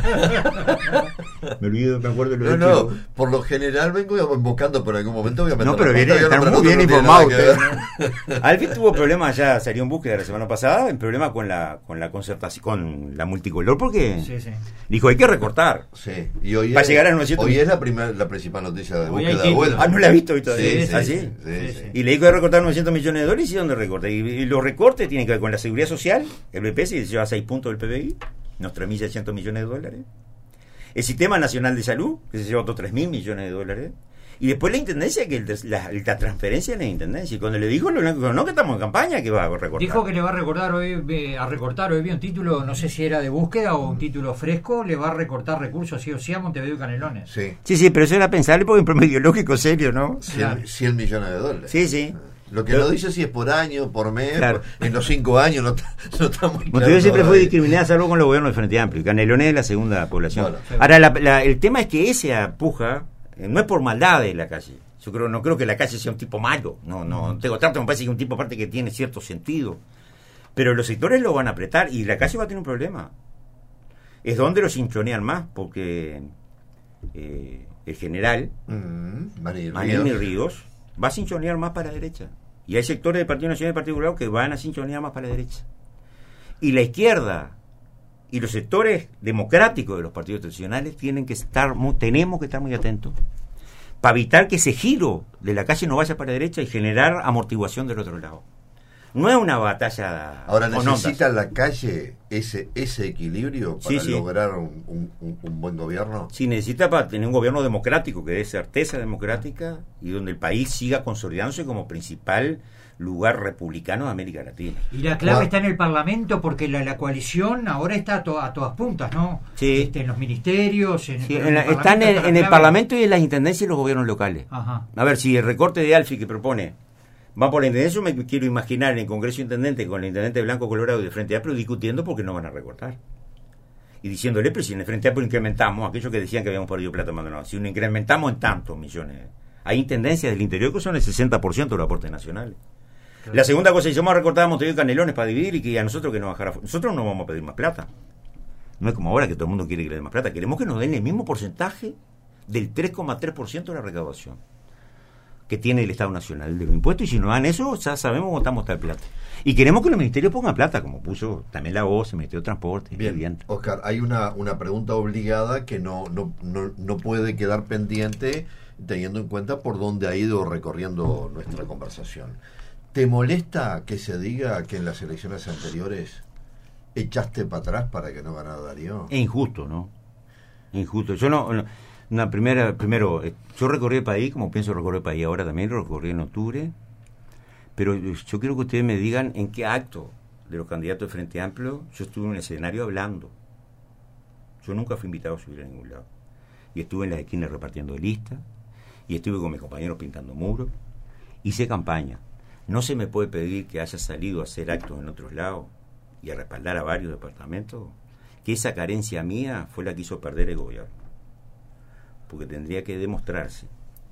Me acuerdo de lo No, por lo general vengo invocando, pero en algún momento voy a meter. No, pero viene, están muy bien informados ustedes. Alfi tuvo problemas, ya salió en búsqueda la semana pasada, en problema con la concertación, con la multicolor, porque dijo, hay que recortar. Sí, y hoy para llegar a 900. Hoy es la principal noticia de búsqueda de vuelo. No la he visto hoy todavía. Sí. Y le dijo de recortar 900 millones de dólares, ¿y dónde recorta? Y los recortes tienen que ver con la seguridad social. El BP se lleva 6 puntos del PBI, unos 3.600 millones de dólares. El Sistema Nacional de Salud, que se lleva otros 3.000 millones de dólares. Y después la intendencia, que la transferencia de la intendencia. Y cuando le dijo, no, que estamos en campaña, que va a recortar. Dijo que le va a recortar hoy vi un título, no sé si era de búsqueda o un título fresco, le va a recortar recursos sí o sí a Montevideo y Canelones. Sí, pero eso era pensable porque es un problema ideológico serio, ¿no? 100 millones de dólares. Sí. Lo que no dice si es por año, por mes, en los 5 años, no está muy claro. Montevideo siempre fue discriminada, salvo con los gobiernos del Frente Amplio. Canelones es la segunda población. Ahora, el tema es que esa puja no es por maldad de la calle. Yo no creo que la calle sea un tipo malo. No tengo tanto, me parece que es un tipo aparte que tiene cierto sentido. Pero los sectores lo van a apretar y la calle va a tener un problema. Es donde los hinchonean más, porque el general Manini Ríos va a cinchonear más para la derecha. Y hay sectores del Partido Nacional y del Partido Popular que van a cinchonear más para la derecha. Y la izquierda y los sectores democráticos de los partidos tradicionales tenemos que estar muy atentos para evitar que ese giro de la calle no vaya para la derecha y generar amortiguación del otro lado. No es una batalla. Ahora necesita la calle ese equilibrio para lograr un buen gobierno. Sí, necesita para tener un gobierno democrático que dé certeza democrática y donde el país siga consolidándose como principal lugar republicano de América Latina. Y la clave está en el Parlamento, porque la coalición ahora está a todas puntas, ¿no? Sí. En los ministerios, están en el Parlamento y en las intendencias y los gobiernos locales. Ajá. A ver, si el recorte de Alfi que propone va por la intendencia, me quiero imaginar en el Congreso Intendente con el intendente de Blanco Colorado y de Frente Amplio discutiendo porque no van a recortar. Y diciéndole, pero si en el Frente Amplio incrementamos, aquellos que decían que habíamos perdido plata, si incrementamos en tantos millones Hay intendencias del interior que son el 60% de los aportes nacionales. Claro. La segunda cosa, si vamos a recortar a Montevideo y Canelones para dividir y que a nosotros que nos bajara, nosotros no vamos a pedir más plata. No es como ahora que todo el mundo quiere que le den más plata. Queremos que nos den el mismo porcentaje del 3,3% de la recaudación que tiene el Estado Nacional de los impuestos, y si nos dan eso, ya sabemos cómo estamos tal plata. Y queremos que los ministerios pongan plata, como puso también la voz, el Ministerio de Transporte. Bien, Oscar, hay una pregunta obligada que no puede quedar pendiente teniendo en cuenta por dónde ha ido recorriendo nuestra conversación. ¿Te molesta que se diga que en las elecciones anteriores echaste para atrás para que no ganara Darío? Es injusto, ¿no? Injusto. Yo primero, yo recorrí el país, como pienso recorrer el país ahora también, lo recorrí en octubre, pero yo quiero que ustedes me digan en qué acto de los candidatos de Frente Amplio yo estuve en el escenario hablando. Yo nunca fui invitado a subir a ningún lado. Y estuve en las esquinas repartiendo listas, y estuve con mis compañeros pintando muros, hice campaña. No se me puede pedir que haya salido a hacer actos en otros lados y a respaldar a varios departamentos, que esa carencia mía fue la que hizo perder el gobierno. Porque tendría que demostrarse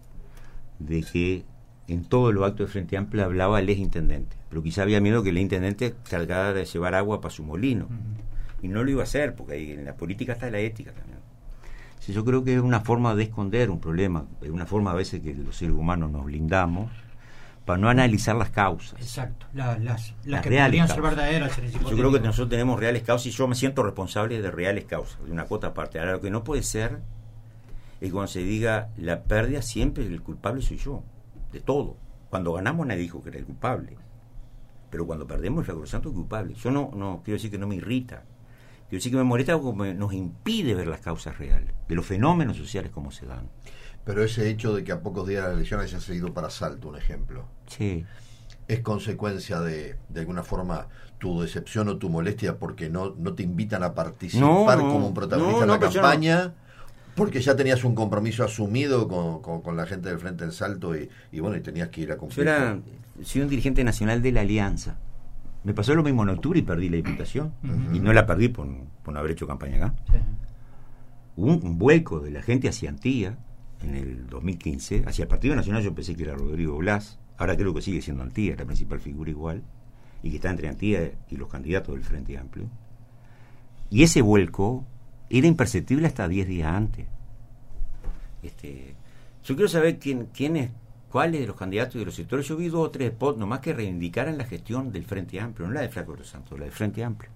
de que en todos los actos de Frente Amplio hablaba el exintendente, pero quizá había miedo que el intendente cargara de llevar agua para su molino, y no lo iba a hacer, porque ahí en la política está la ética también. Sí, yo creo que es una forma de esconder un problema, es una forma a veces que los seres humanos nos blindamos para no analizar las causas. Exacto, las que reales podrían causas. ser verdaderas. Yo creo que nosotros tenemos reales causas, y yo me siento responsable de reales causas, de una cuota aparte. Ahora, lo que no puede ser es cuando se diga la pérdida, siempre el culpable soy yo, de todo. Cuando ganamos nadie dijo que era el culpable, pero cuando perdemos el Flaco Santo es culpable. Yo no quiero decir que no me irrita, quiero decir que me molesta porque nos impide ver las causas reales, de los fenómenos sociales como se dan. Pero ese hecho de que a pocos días de las elecciones haya ido para Salto, un ejemplo, sí, ¿es consecuencia de alguna forma tu decepción o tu molestia porque no te invitan a participar como un protagonista en la campaña? Porque ya tenías un compromiso asumido con la gente del Frente del Salto y tenías que ir a cumplir. Soy un dirigente nacional de la Alianza. Me pasó lo mismo en octubre y perdí la diputación. Y no la perdí por no haber hecho campaña acá. Sí. Hubo un vuelco de la gente hacia Antía en el 2015. Hacia el Partido Nacional yo pensé que era Rodrigo Blas. Ahora creo que sigue siendo Antía, la principal figura igual. Y que está entre Antía y los candidatos del Frente Amplio. Y ese vuelco era imperceptible hasta 10 días antes. Yo quiero saber cuáles de los candidatos y de los sectores. Yo vi 2 o 3 spots nomás que reivindicaran la gestión del Frente Amplio, no la de Flaco de los Santos, la del Frente Amplio.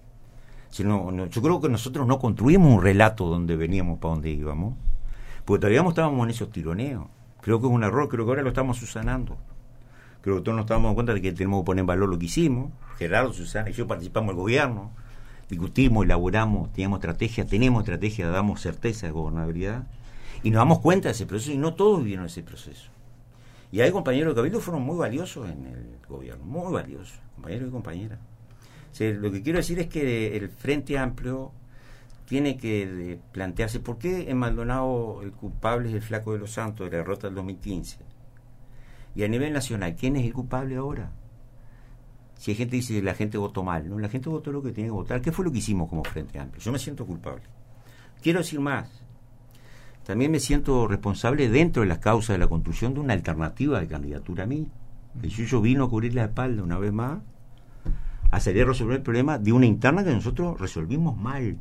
Yo creo que nosotros no construimos un relato donde veníamos para donde íbamos, porque todavía estábamos en esos tironeos. Creo que es un error, creo que ahora lo estamos subsanando. Creo que todos nos estamos dando cuenta de que tenemos que poner en valor lo que hicimos. Gerardo, Susana y yo participamos del gobierno, discutimos, elaboramos, tenemos estrategia, damos certeza de gobernabilidad, y nos damos cuenta de ese proceso, y no todos vivieron ese proceso. Y hay compañeros de Cabildo que fueron muy valiosos en el gobierno, muy valiosos, compañeros y compañeras. O sea, lo que quiero decir es que el Frente Amplio tiene que plantearse por qué en Maldonado el culpable es el Flaco de los Santos de la derrota del 2015. Y a nivel nacional, ¿quién es el culpable ahora? Si hay gente que dice que la gente votó mal, no, la gente votó lo que tenía que votar. ¿Qué fue lo que hicimos como Frente Amplio? Yo me siento culpable. Quiero decir más. También me siento responsable dentro de las causas de la construcción de una alternativa de candidatura a mí. El Yuyo vino a cubrir la espalda una vez más, a salir a resolver el problema de una interna que nosotros resolvimos mal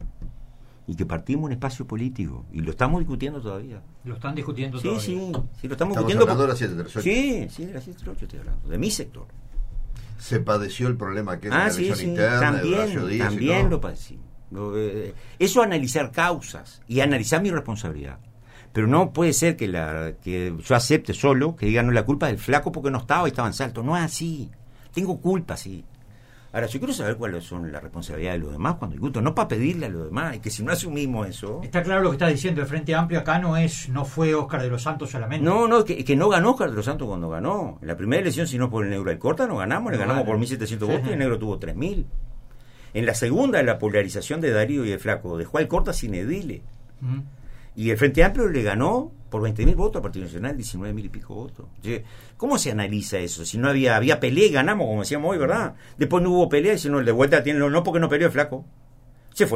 y que partimos un espacio político y lo estamos discutiendo todavía. ¿Lo están discutiendo todavía? Sí, lo estamos discutiendo. Hablando de la 738. Sí, de la 738 estoy hablando, de mi sector. Se padeció el problema que es la elección interna de Horacio Díaz. También lo padecimos. Eso analizar causas y analizar mi responsabilidad. Pero no puede ser que yo acepte solo que digan no, la culpa del Flaco porque no estaba y estaba en Salto. No es así. Tengo culpa, sí. Ahora, yo quiero saber cuáles son las responsabilidades de los demás cuando discuto, no para pedirle a los demás, y que si no asumimos eso... Está claro lo que está diciendo, el Frente Amplio acá no fue Óscar de los Santos solamente. No, que no ganó Óscar de los Santos cuando ganó. En la primera elección, si no por el negro Alcorta, no ganamos, le ganamos por 1.700 votos y el negro tuvo 3.000. En la segunda, la polarización de Darío y el Flaco dejó al Alcorta sin edile. Y el Frente Amplio le ganó por 20.000 votos al Partido Nacional, 19.000 y pico votos. ¿Cómo se analiza eso? Si no había pelea y ganamos, como decíamos hoy, ¿verdad? Después no hubo pelea y si no, de vuelta tienen no porque no peleó el Flaco. Se fue.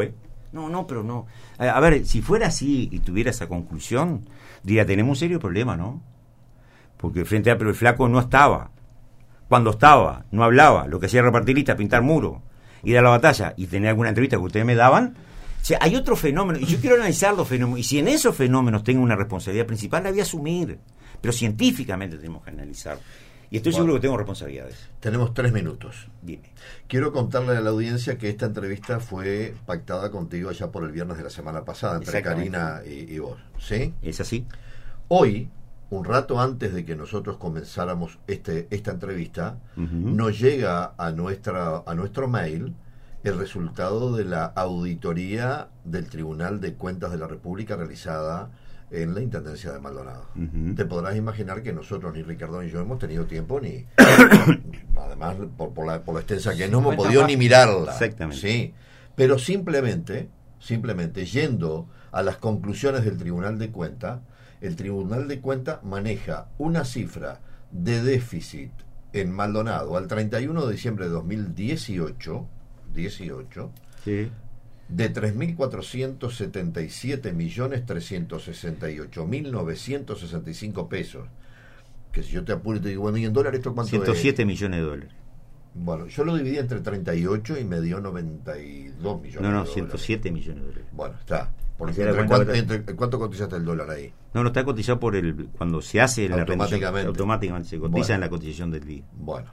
No, pero no. A ver, si fuera así y tuviera esa conclusión, diría, tenemos un serio problema, ¿no? Porque el Frente Amplio, el flaco no estaba. Cuando estaba, no hablaba. Lo que hacía era repartir listas, pintar muros, ir a la batalla y tener alguna entrevista que ustedes me daban. O sea, hay otro fenómeno, y yo quiero analizar los fenómenos. Y si en esos fenómenos tengo una responsabilidad principal, la voy a asumir. Pero científicamente tenemos que analizar. Y estoy seguro que tengo responsabilidades. Tenemos 3 minutos. Dime. Quiero contarle a la audiencia que esta entrevista fue pactada contigo ya por el viernes de la semana pasada, entre Karina y vos. ¿Sí? ¿Es así? Hoy, un rato antes de que nosotros comenzáramos esta entrevista, nos llega a nuestro mail el resultado de la auditoría del Tribunal de Cuentas de la República realizada en la Intendencia de Maldonado. Te podrás imaginar que nosotros, ni Ricardo ni yo, hemos tenido tiempo, ni además por la extensa que no hemos podido ni mirarla. Exactamente. Sí, pero simplemente yendo a las conclusiones del Tribunal de Cuentas, el Tribunal de Cuentas maneja una cifra de déficit en Maldonado al 31 de diciembre de 2018 Sí. de 3.477.368.965 pesos. Que si yo te apuro y te digo, bueno, ¿y en dólares esto cuánto 107 es? millones de dólares. Bueno, yo lo dividí entre 38 y me dio 92 millones de dólares. 107 millones de dólares. Bueno, está. Porque ¿cuánto cotizaste el dólar ahí? No, está cotizado por cuando se hace la automáticamente. Automáticamente se cotiza en la cotización del día. Bueno.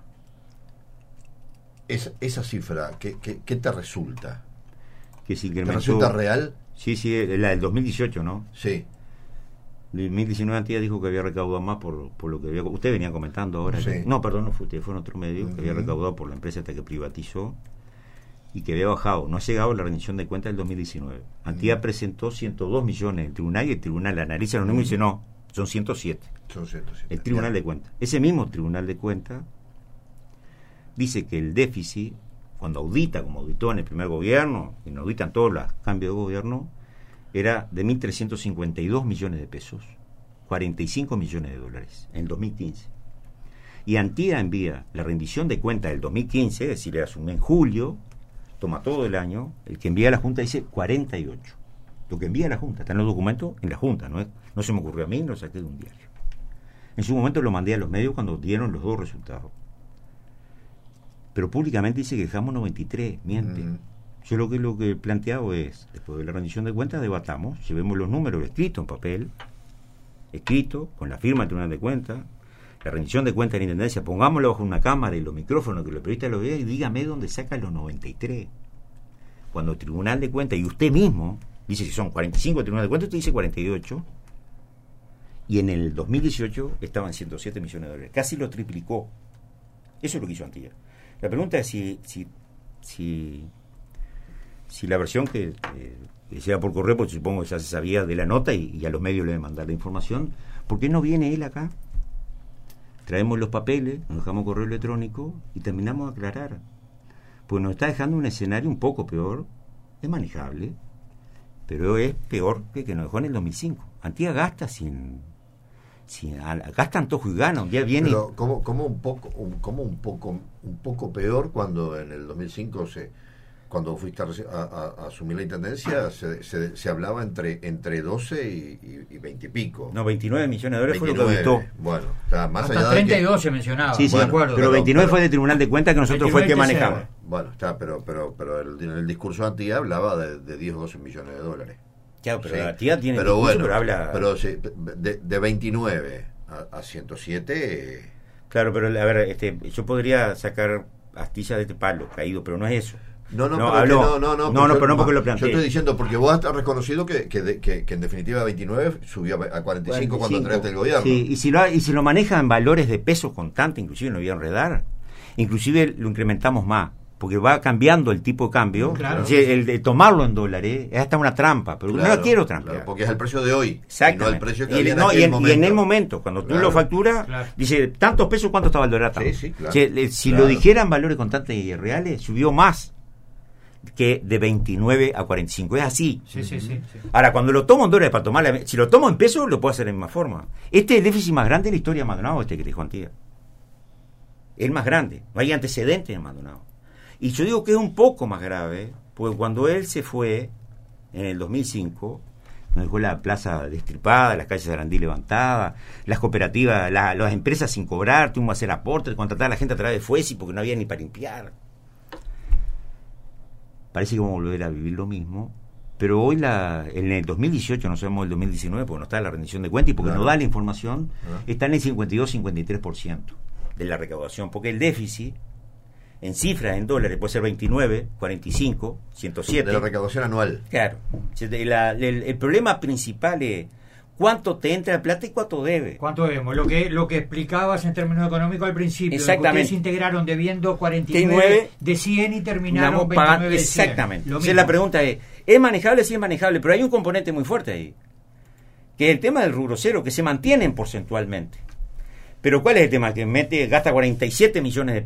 Esa cifra, ¿qué te resulta? Que se incrementó. ¿Te resulta real? Sí, la del 2018, ¿no? Sí. El 2019 Antía dijo que había recaudado más por lo que había... Usted venía comentando ahora. Sí. No, perdón, no fue usted, fue en otro medio, que había recaudado por la empresa hasta que privatizó y que había bajado. No ha llegado a la rendición de cuentas del 2019. Antía presentó 102 millones en el tribunal y el tribunal analiza los números y dice, no, son 107. Son 107. El tribunal de cuentas. Ese mismo tribunal de cuentas dice que el déficit, cuando audita, como auditó en el primer gobierno, y no auditan todos los cambios de gobierno, era de 1.352 millones de pesos, 45 millones de dólares en el 2015. Y Antía envía la rendición de cuentas del 2015, es decir, le asume en julio, toma todo el año, el que envía a la Junta dice 48. Lo que envía a la Junta, está en los documentos en la Junta, no se me ocurrió a mí, lo saqué de un diario. En su momento lo mandé a los medios cuando dieron los dos resultados. Pero públicamente dice que dejamos 93, miente. Yo lo que he planteado es, después de la rendición de cuentas, debatamos, llevemos los números escritos en papel, escrito, con la firma del Tribunal de Cuentas, la rendición de cuentas de la Intendencia, pongámoslo bajo una cámara y los micrófonos, que los periodistas lo vean, y dígame dónde sacan los 93. Cuando el Tribunal de Cuentas, y usted mismo, dice que son 45 el Tribunal de Cuentas, usted dice 48, y en el 2018 estaban 107 millones de dólares, casi lo triplicó. Eso es lo que hizo Antía. La pregunta es si la versión que llega por correo, porque supongo que ya se sabía de la nota y a los medios le deben mandar la información, ¿por qué no viene él acá? Traemos los papeles, nos dejamos correo electrónico y terminamos de aclarar. Pues nos está dejando un escenario un poco peor, es manejable, pero es peor que nos dejó en el 2005. Antía gasta gasta antojo y gana. Un día viene. Pero como un poco peor cuando en el 2005 cuando fuiste a asumir la intendencia se hablaba entre 12 y 20 y pico. No, 29 millones de dólares 29, fue lo que auditó. Bueno, está más hasta allá 32 se mencionaba. Sí, de acuerdo. Pero 29 fue del Tribunal de Cuentas que nosotros fue el que manejamos. Bueno, está, pero el discurso de Antía hablaba de 10 o 12 millones de dólares. Claro, pero Sí. la tía tiene pero discurso, bueno, pero habla... Pero sí, de 29 a 107... Claro, pero a ver, yo podría sacar astillas de este palo caído, pero no es eso. No, pero no porque lo planteé. Yo estoy diciendo, porque vos has reconocido que en definitiva 29 subió a 45 cuando entraste el gobierno. Sí, y si lo maneja en valores de pesos constantes, inclusive no voy a enredar, inclusive lo incrementamos más, porque va cambiando el tipo de cambio. Claro. O sea, el de tomarlo en dólares es hasta una trampa, pero Claro, no la quiero trampear. Claro, porque es el precio de hoy, Exacto. y no el precio que y, había en no, aquel y, en, momento. y en el momento, cuando tú Claro. lo facturas, Claro. dice, tantos pesos, ¿cuánto está valorado? Sí, claro. Si Claro. lo dijeran valores constantes y reales, subió más que de 29 a 45. Es así. Sí. Ahora, cuando lo tomo en dólares para tomar si lo tomo en pesos, lo puedo hacer en más forma. Este es el déficit más grande de la historia de Maldonado, que dijo Antía. El más grande. No hay antecedentes en Maldonado. Y yo digo que es un poco más grave, porque cuando él se fue, en el 2005, nos dejó la plaza destripada, las calles de Sarandí levantadas, las cooperativas, las empresas sin cobrar, tuvimos que hacer aportes, contratar a la gente a través de FUESI porque no había ni para limpiar. Parece que vamos a volver a vivir lo mismo, pero hoy en el 2018, no sabemos el 2019 porque no está la rendición de cuentas y porque no da la información, está en el 52-53% de la recaudación, porque el déficit en cifras, en dólares, puede ser 29, 45, 107. De la recaudación anual. Claro. El problema principal es cuánto te entra de plata y cuánto debe. ¿Cuánto debemos? Lo que explicabas en términos económicos al principio. Exactamente. Ustedes integraron debiendo 49 de 100 y terminaron 29 de 100. Exactamente. Entonces la pregunta ¿es manejable? Sí es manejable, pero hay un componente muy fuerte ahí, que es el tema del rubro cero, que se mantienen porcentualmente. Pero ¿cuál es el tema? Que gasta 47 millones de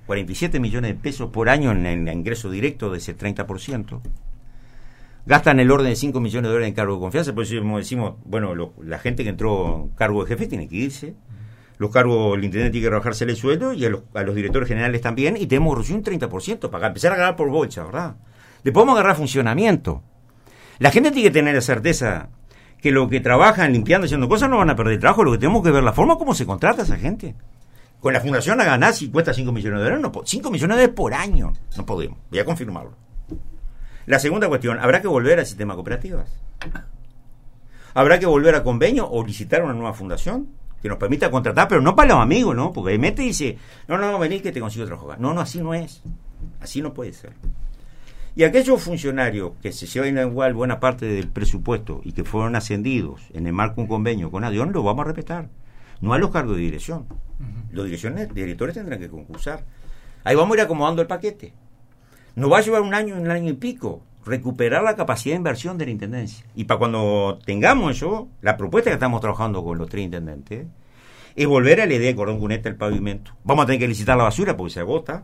pesos por año en ingreso directo de ese 30%. Gastan el orden de 5 millones de dólares en cargo de confianza, por eso decimos, bueno, la gente que entró en cargo de jefe tiene que irse, los cargos, el intendente tiene que rebajarse el sueldo y a los directores generales también, y tenemos reducido un 30% para empezar a agarrar por bolsa, ¿verdad? Después vamos a agarrar funcionamiento. La gente tiene que tener la certeza que lo que trabajan limpiando, haciendo cosas, no van a perder trabajo. Lo que tenemos que ver la forma como se contrata a esa gente. Con la fundación a ganar, si cuesta 5 millones de dólares, 5 millones de dólares por año, no podemos. Voy a confirmarlo. La segunda cuestión, ¿habrá que volver al sistema de cooperativas? ¿Habrá que volver a convenio o licitar una nueva fundación que nos permita contratar, pero no para los amigos, ¿no? Porque mete y dice, no, vení que te consigo trabajo. No, así no es. Así no puede ser. Y aquellos funcionarios que se llevan igual buena parte del presupuesto y que fueron ascendidos en el marco de un convenio con ADION, lo vamos a respetar. No a los cargos de dirección. Los directores tendrán que concursar. Ahí vamos a ir acomodando el paquete. Nos va a llevar un año y pico recuperar la capacidad de inversión de la intendencia. Y para cuando tengamos eso, la propuesta que estamos trabajando con los 3 intendentes es volver a la idea de cordón cuneta el pavimento. Vamos a tener que licitar la basura porque se agota.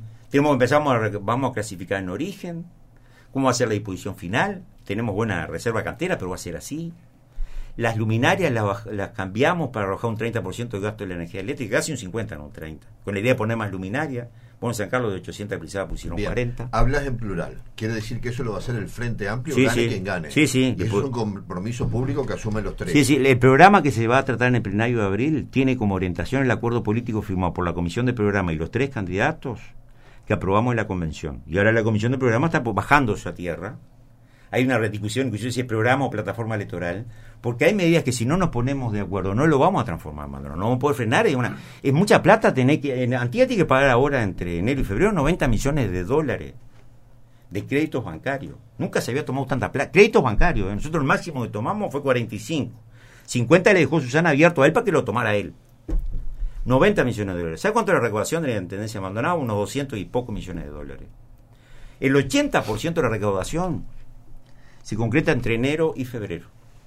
Vamos a clasificar en origen, cómo va a ser la disposición final. Tenemos buena reserva cantera, pero va a ser así. Las luminarias las cambiamos para arrojar un 30% de gasto de la energía eléctrica, casi un 50%, no un 30%. Con la idea de poner más luminarias. Vamos a San Carlos de 800 precisadas pusieron bien, 40. Hablas en plural. ¿Quiere decir que eso lo va a hacer el Frente Amplio? Sí, gane quien gane. Sí. Y eso es un compromiso público que asumen los 3. Sí. El programa que se va a tratar en el plenario de abril tiene como orientación el acuerdo político firmado por la Comisión de Programa y los 3 candidatos que aprobamos en la convención. Y ahora la Comisión de Programa está bajándose a tierra. Hay una rediscusión, inclusive si es programa o plataforma electoral, porque hay medidas que si no nos ponemos de acuerdo no lo vamos a transformar, Maldonado, no vamos a poder frenar. Es mucha plata. Antía tiene que pagar ahora entre enero y febrero 90 millones de dólares de créditos bancarios. Nunca se había tomado tanta plata. Créditos bancarios, nosotros el máximo que tomamos fue 45. 50 le dejó Susana abierto a él para que lo tomara él. 90 millones de dólares. ¿Sabe cuánto es la recaudación de la Intendencia de Maldonado? Unos 200 y pocos millones de dólares. El 80% de la recaudación se concreta entre enero y febrero.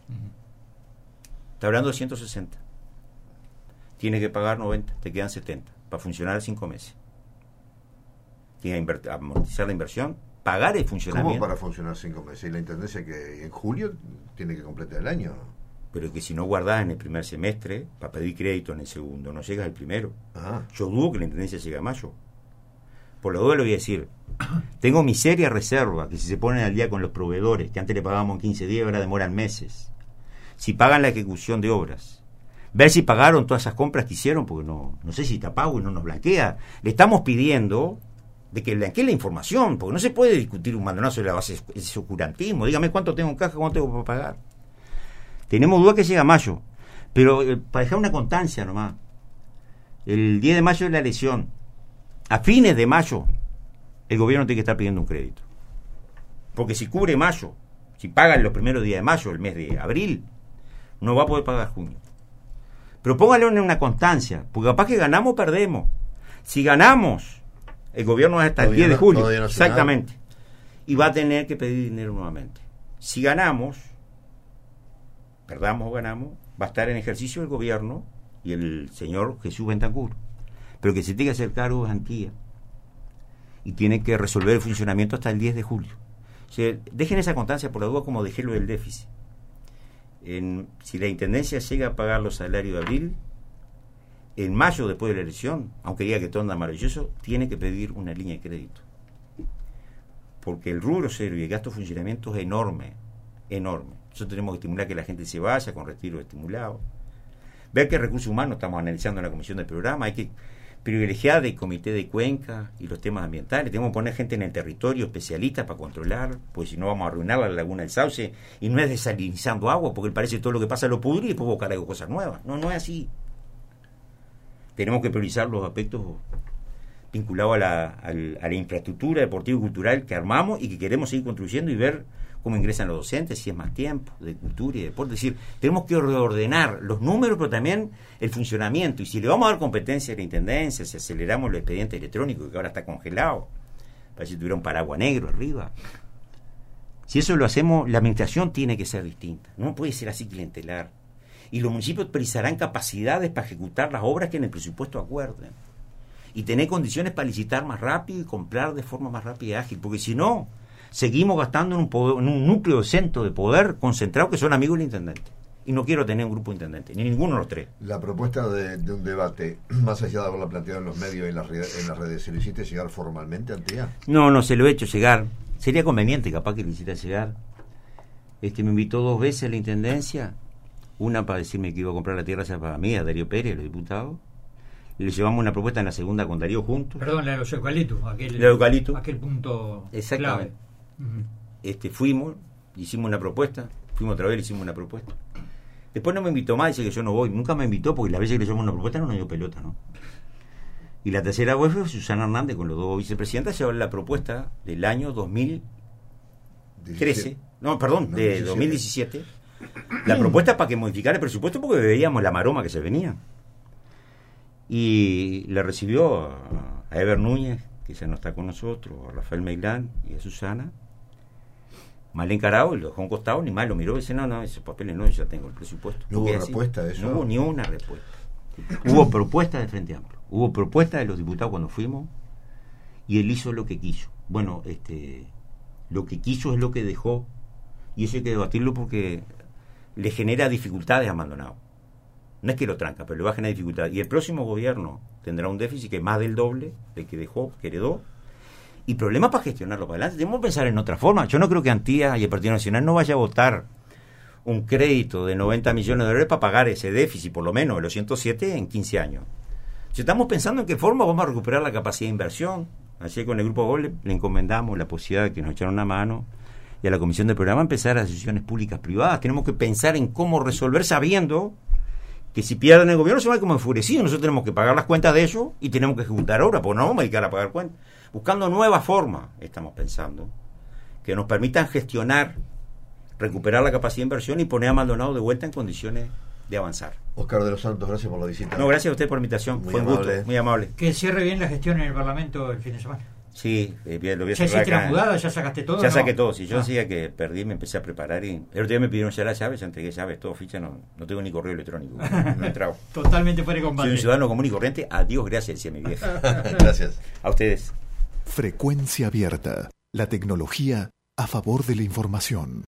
Está hablando de 160. Tienes que pagar 90, te quedan 70 para funcionar 5 meses. Tienes que amortizar la inversión, pagar el funcionamiento. ¿Cómo para funcionar 5 meses? ¿Y la intendencia que en julio tiene que completar el año? Pero que si no guardás en el primer semestre, para pedir crédito en el segundo, no llegas al primero. Yo dudo que la intendencia llegue a mayo. Por lo duda le voy a decir, tengo mi seria reserva que si se ponen al día con los proveedores, que antes le pagábamos en 15 días, ahora demoran meses. Si pagan la ejecución de obras, ver si pagaron todas esas compras que hicieron, porque no sé si está pago y no nos blanquea. Le estamos pidiendo de que blanquee la información, porque no se puede discutir un Maldonado sobre la base de ese oscurantismo. Dígame cuánto tengo en caja, cuánto tengo para pagar. Tenemos duda que llega a mayo, pero para dejar una constancia nomás, el 10 de mayo es la elección. A fines de mayo, el gobierno tiene que estar pidiendo un crédito. Porque si cubre mayo, si pagan los primeros días de mayo, el mes de abril, no va a poder pagar junio. Pero póngale una constancia, porque capaz que ganamos o perdemos. Si ganamos, el gobierno va hasta el 10 de julio. Exactamente. Y va a tener que pedir dinero nuevamente. Si ganamos, perdamos o ganamos, va a estar en ejercicio el gobierno y el señor Jesús Bentancur. Pero que se tiene que hacer cargo es Antía y tiene que resolver el funcionamiento hasta el 10 de julio. O sea, dejen esa constancia por la duda, como dejé lo del déficit. Si la intendencia llega a pagar los salarios de abril, en mayo, después de la elección, aunque diga que todo anda maravilloso, tiene que pedir una línea de crédito, porque el rubro cero y el gasto de funcionamiento es enorme. enorme. Nosotros tenemos que estimular que la gente se vaya con retiro estimulado. Ver qué recursos humanos estamos analizando en la comisión del programa. Hay que privilegiar el comité de Cuenca y los temas ambientales. Tenemos que poner gente en el territorio, especialistas para controlar, porque si no vamos a arruinar la laguna del Sauce. Y no es desalinizando agua, porque parece todo lo que pasa lo pudre y después buscar algo, cosas nuevas. No es así. Tenemos que priorizar los aspectos vinculados a la infraestructura deportiva y cultural que armamos y que queremos seguir construyendo y ver cómo ingresan los docentes, si es más tiempo de cultura y de deporte. Es decir, tenemos que reordenar los números, pero también el funcionamiento. Y si le vamos a dar competencia a la intendencia, si aceleramos los expedientes electrónicos, que ahora está congelado, parece que tuviera un paraguas negro arriba. Si eso lo hacemos, la administración tiene que ser distinta. No puede ser así clientelar. Y los municipios precisarán capacidades para ejecutar las obras que en el presupuesto acuerden. Y tener condiciones para licitar más rápido y comprar de forma más rápida y ágil. Porque si no, seguimos gastando en un núcleo de centro de poder concentrado que son amigos del intendente. Y no quiero tener un grupo de intendentes, ni ninguno de los tres. La propuesta de un debate, más allá de haberla planteado en los medios y en las redes, ¿se le hiciste llegar formalmente ante ella? No, se lo he hecho llegar. Sería conveniente, capaz que le hiciera llegar. Me invitó 2 veces a la intendencia. Una para decirme que iba a comprar la tierra esa para mí, a Darío Pérez, los diputados. Le llevamos una propuesta en la segunda con Darío juntos. Perdón, la de los eucaliptos. Aquel punto exactamente. Clave. Fuimos, hicimos una propuesta. Fuimos otra vez, le hicimos una propuesta. Después no me invitó más, dice que yo no voy. Nunca me invitó porque la vez que le llevamos una propuesta no nos dio pelota, ¿no? Y la tercera vez fue Susana Hernández con los 2 vicepresidentes, llevó la propuesta del año 2013. No, perdón, de 2017. La propuesta para que modificara el presupuesto porque veíamos la maroma que se venía. Y le recibió a Eber Núñez, que ya no está con nosotros, a Rafael Meilán y a Susana. Mal encarado, y lo dejó a un costado, ni mal lo miró y dice, no, esos papeles no, yo ya tengo el presupuesto. ¿No hubo respuesta a eso? No hubo ni una respuesta. Hubo propuesta de Frente Amplio, hubo propuesta de los diputados cuando fuimos, y él hizo lo que quiso. Bueno, lo que quiso es lo que dejó, y eso hay que debatirlo porque le genera dificultades a Maldonado. No es que lo tranca, pero le va a generar dificultades. Y el próximo gobierno tendrá un déficit que es más del doble del que dejó, que heredó, y problemas para gestionarlo para adelante. Tenemos que pensar en otra forma. Yo no creo que Antía y el Partido Nacional no vaya a votar un crédito de 90 millones de dólares para pagar ese déficit, por lo menos, de los 107 en 15 años. Si estamos pensando en qué forma vamos a recuperar la capacidad de inversión. Así con el Grupo Gol le encomendamos la posibilidad de que nos echaran una mano y a la comisión del programa empezar las decisiones públicas privadas. Tenemos que pensar en cómo resolver sabiendo que si pierden el gobierno se van como enfurecidos. Nosotros tenemos que pagar las cuentas de ellos y tenemos que ejecutar obras, porque no vamos a dedicar a pagar cuentas. Buscando nuevas formas, estamos pensando, que nos permitan gestionar, recuperar la capacidad de inversión y poner a Maldonado de vuelta en condiciones de avanzar. Oscar de los Santos, gracias por la visita. No, gracias a usted por la invitación. Fue un gusto, muy amable. Que cierre bien la gestión en el Parlamento el fin de semana. Sí, lo voy a ¿Ya hiciste la mudada? ¿Ya sacaste todo? Ya saqué todo. Si yo decía que perdí, me empecé a preparar y el otro día me pidieron ya las llaves, ya entregué llaves, todo, ficha, no tengo ni correo electrónico. No he entrado. Totalmente fuera de combate. Soy un ciudadano común y corriente. Adiós, gracias, decía mi vieja. Gracias. A ustedes. Frecuencia Abierta. La tecnología a favor de la información.